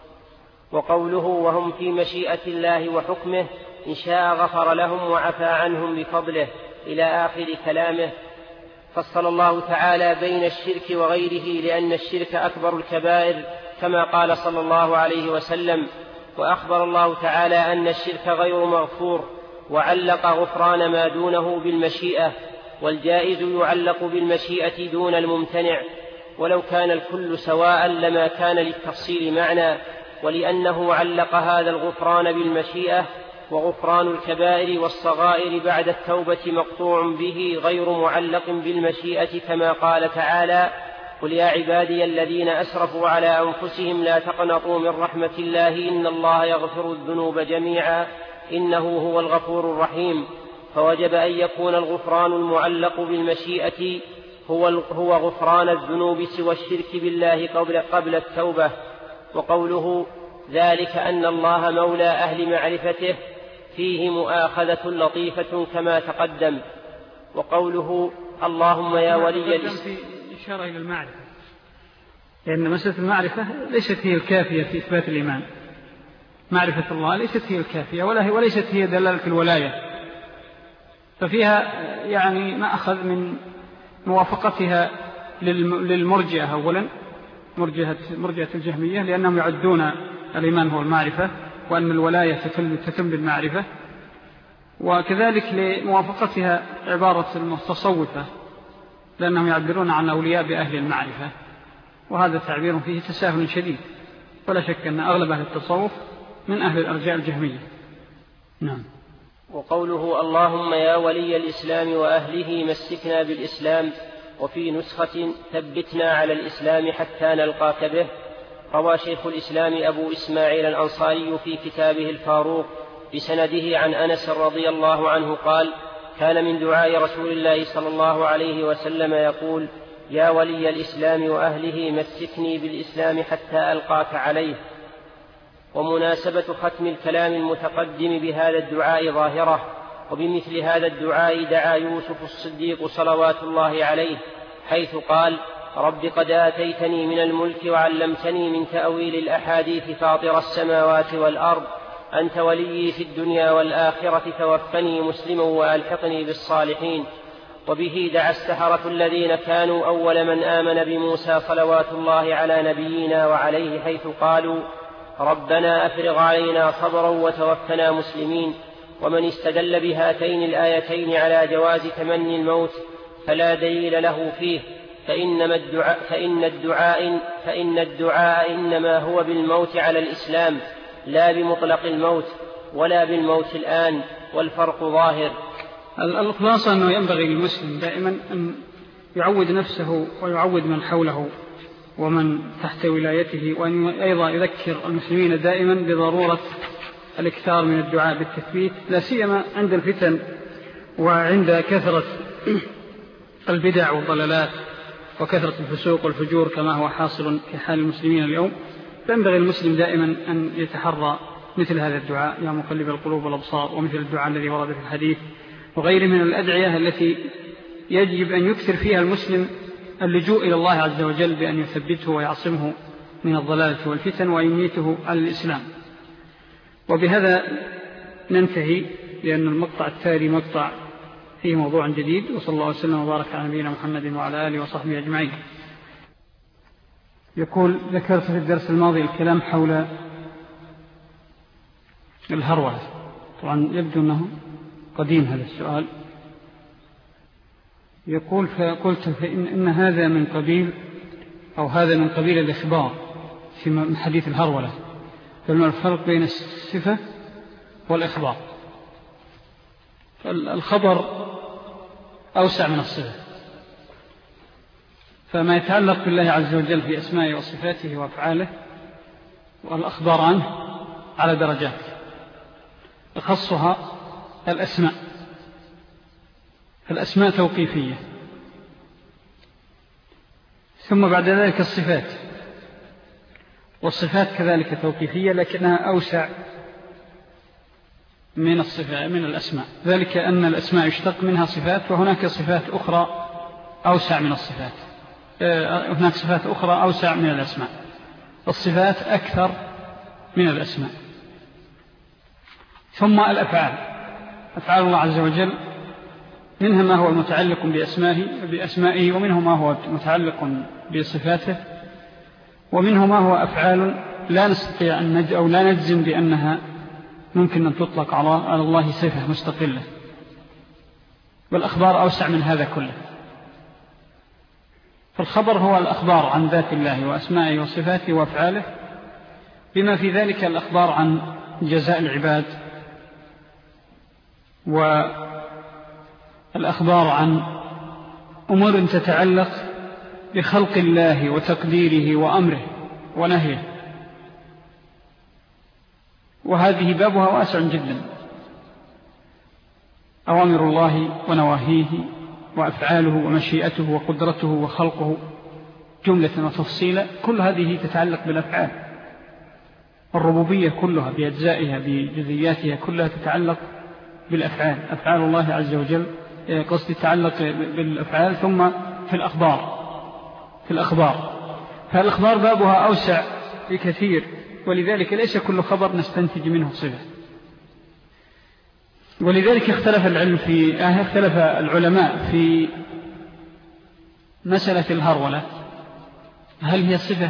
وقوله وهم في مشيئة الله وحكمه، إن شاء غفر لهم وعفى عنهم بفضله، إلى آخر كلامه. فصل الله تعالى بين الشرك وغيره، لأن الشرك أكبر الكبائر كما قال صلى الله عليه وسلم. وأخبر الله تعالى أن الشرك غير مغفور، وعلق غفران ما دونه بالمشيئة، والجائز يعلق بالمشيئة دون الممتنع، ولو كان الكل سواء لما كان للتفصيل معنى. ولأنه علق هذا الغفران بالمشيئة، وغفران الكبائر والصغائر بعد التوبة مقطوع به غير معلق بالمشيئة، كما قال تعالى قل يا عبادي الذين أسرفوا على أنفسهم لا تقنطوا من رحمة الله إن الله يغفر الذنوب جميعا إنه هو الغفور الرحيم. فوجب أن يكون الغفران المعلق بالمشيئة هو هو غفران الذنوب سوى الشرك بالله قبل, قبل التوبة. وقوله ذلك أن الله مولى أهل معرفته فيه مؤاخذة لطيفة كما تقدم. وقوله اللهم يا ولي الإسلام إشارة إلى المعرفة لأن مسألة المعرفة ليست هي الكافية في إثبات الإيمان. معرفة الله ليست هي الكافية وليست هي دلالة الولاية، ففيها يعني ما أخذ من موافقتها للمرجئة أولا، مرجئة, مرجئة الجهمية، لأنهم يعدون الإيمان هو المعرفة وأن الولاية تتم بالمعرفة، وكذلك لموافقتها عبارة المتصوفة لأنهم يعبرون عن أولياء بأهل المعرفة، وهذا تعبير فيه تساهل شديد، ولا شك أن أغلب أهل التصوف من أهل الأرجاء الجهمية. نعم. وقوله اللهم يا ولي الإسلام وأهله مسكنا بالإسلام، وفي نسخة ثبتنا على الإسلام حتى نلقاك به. روى شيخ الإسلام أبو إسماعيل الأنصاري في كتابه الفاروق بسنده عن أنس رضي الله عنه قال: كان من دعاء رسول الله صلى الله عليه وسلم يقول: يا ولي الإسلام وأهله مسكني بالإسلام حتى ألقاك عليه. ومناسبة ختم الكلام المتقدم بهذا الدعاء ظاهرة، وبمثل هذا الدعاء دعا يوسف الصديق صلوات الله عليه حيث قال: رب قد آتيتني من الملك وعلمتني من تأويل الأحاديث فاطر السماوات والأرض، أنت ولي في الدنيا والآخرة، توفني مسلما وألحقني بالصالحين. وبه دعا السحرة الذين كانوا أول من آمن بموسى صلوات الله على نبينا وعليه حيث قالوا: ربنا أفرغ علينا صبرا وتوفنا مسلمين. ومن استدل بهاتين الآيتين على جواز تمني الموت فلا دليل له فيه، فإنما الدعاء فإن الدعاء فإن الدعاء إنما هو بالموت على الإسلام لا بمطلق الموت ولا بالموت الآن، والفرق ظاهر. الخلاصة أنه ينبغي للمسلم دائما أن يعود نفسه ويعود من حوله ومن تحت ولايته، وأن أيضا يذكر المسلمين دائما بضرورة الاكثار من الدعاء بالتثبيت، لا سيما عند الفتن وعند كثرة البدع والضلالات وكثرة الفسوق والفجور كما هو حاصل في حال المسلمين اليوم. فينبغي المسلم دائما أن يتحرى مثل هذا الدعاء يا مقلب القلوب والأبصار، ومثل الدعاء الذي ورد في الحديث وغيره من الأدعية التي يجب أن يكثر فيها المسلم اللجوء إلى الله عز وجل بأن يثبته ويعصمه من الضلالة والفتن ويميته على الإسلام. وبهذا ننتهي، لأن المقطع التالي مقطع فيه موضوع جديد. وصلى الله وسلم وبارك على نبينا محمد وعلى آله وصحبه أجمعين. يقول: ذكرت في الدرس الماضي الكلام حول الهروة. طبعا يبدو أنه قديم هذا السؤال. يقول: فقلت فإن إن هذا من قبيل أو هذا من قبيل الإخبار في حديث الهرولة، فما الفرق بين الصفة والإخبار؟ فالخبر أوسع من الصفة، فما يتعلق بالله عز وجل في أسمائه وصفاته وأفعاله والأخبار عنه على درجات، أخصها الأسماء، فالأسماء توقيفية، ثم بعد ذلك الصفات، والصفات كذلك توقيفية لكنها أوسع من الصفات من الأسماء، ذلك أن الأسماء يشتق منها صفات، وهناك صفات أخرى أوسع من الصفات، هناك صفات أخرى أوسع من الأسماء، الصفات أكثر من الأسماء. ثم الأفعال، أفعال الله عز وجل منها ما هو متعلق بأسمائه, بأسمائه ومنه ما هو متعلق بصفاته، ومنه ما هو أفعال لا نستطيع أن نج أو لا نجزم بأنها ممكن أن تطلق على الله صفة مستقلة، والأخبار أوسع من هذا كله. فالخبر هو الأخبار عن ذات الله وأسمائه وصفاته وأفعاله، بما في ذلك الأخبار عن جزاء العباد، والأخبار عن أمور تتعلق بخلق الله وتقديره وأمره ونهيه، وهذه بابها واسع جدا. أوامر الله ونواهيه وأفعاله ومشيئته وقدرته وخلقه جملة وتفصيلا، كل هذه تتعلق بالأفعال. الربوبية كلها بأجزائها بجزئياتها كلها تتعلق بالأفعال، أفعال الله عز وجل، قصد تتعلق بالأفعال. ثم في الأخبار في الأخبار فالأخبار بابها أوسع بكثير، ولذلك ليس كل خبر نستنتج منه صفة. ولذلك اختلف العلم في اختلف العلماء في مسألة الهرولة، هل هي صفة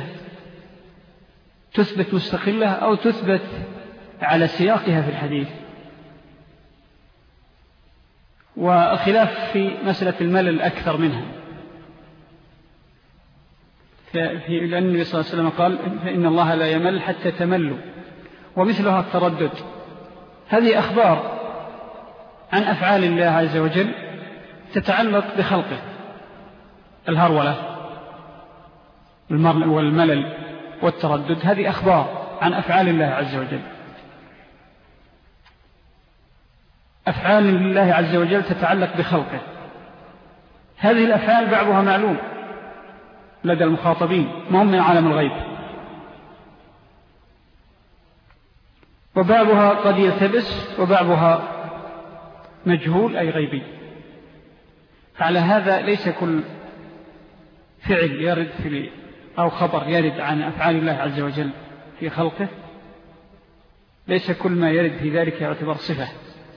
تثبت مستقلة أو تثبت على سياقها في الحديث. والخلاف في مسألة الملل أكثر منها، لأن النبي صلى الله عليه وسلم قال فإن الله لا يمل حتى تملوا، ومثلها التردد. هذه أخبار عن أفعال الله عز وجل تتعلق بخلقه، الهرولة والملل والتردد هذه أخبار عن أفعال الله عز وجل، أفعال الله عز وجل تتعلق بخلقه. هذه الأفعال بعضها معلوم لدى المخاطبين، ما هم من عالم الغيب، وبعضها قد يلتبس وبعضها مجهول أي غيبي. فعلى هذا ليس كل فعل يرد في أو خبر يرد عن أفعال الله عز وجل في خلقه ليس كل ما يرد في ذلك يعتبر صفة،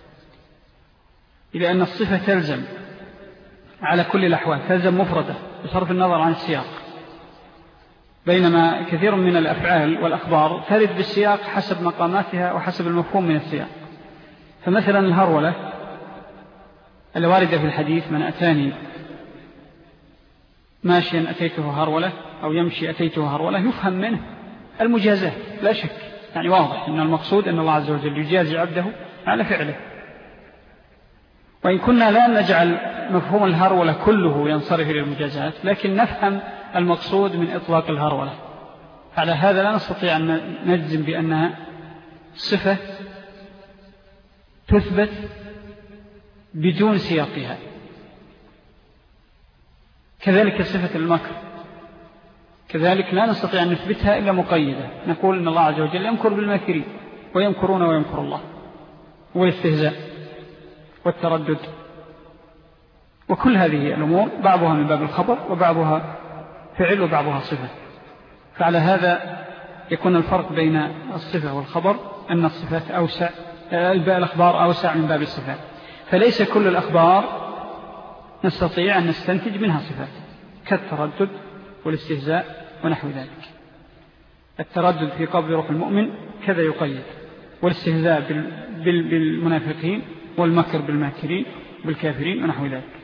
إلى أن الصفة تلزم على كل الأحوال، تلزم مفردة بصرف النظر عن السياق، بينما كثير من الأفعال والأخبار ترد بالسياق حسب مقاماتها وحسب المفهوم من السياق. فمثلا الهرولة الواردة في الحديث من أتاني ماشيا أتيته هرولة أو يمشي أتيته هرولة، يفهم منه المجازة لا شك، يعني واضح أن المقصود أن الله عز وجل يجازي عبده على فعله. وإن كنا لا نجعل مفهوم الهرولة كله ينصرف إلى المجازات، لكن نفهم المقصود من إطلاق الهرولة. على هذا لا نستطيع أن نجزم بأنها صفة تثبت بدون سياقها. كذلك صفة المكر، كذلك لا نستطيع أن نثبتها إلا مقيدة، نقول إن الله عز وجل يمكر بالماكرين ويمكرون ويمكر الله، والاستهزاء والتردد، وكل هذه الأمور بعضها من باب الخبر وبعضها فعل وبعضها صفة. فعلى هذا يكون الفرق بين الصفة والخبر أن الصفات أوسع، الأخبار أوسع من باب الصفات، فليس كل الأخبار نستطيع أن نستنتج منها صفات، كالتردد والاستهزاء ونحو ذلك. التردد في قبض روح المؤمن كذا يقيد، والاستهزاء بالمنافقين والمكر بالماكرين بالكافرين ونحو ذلك.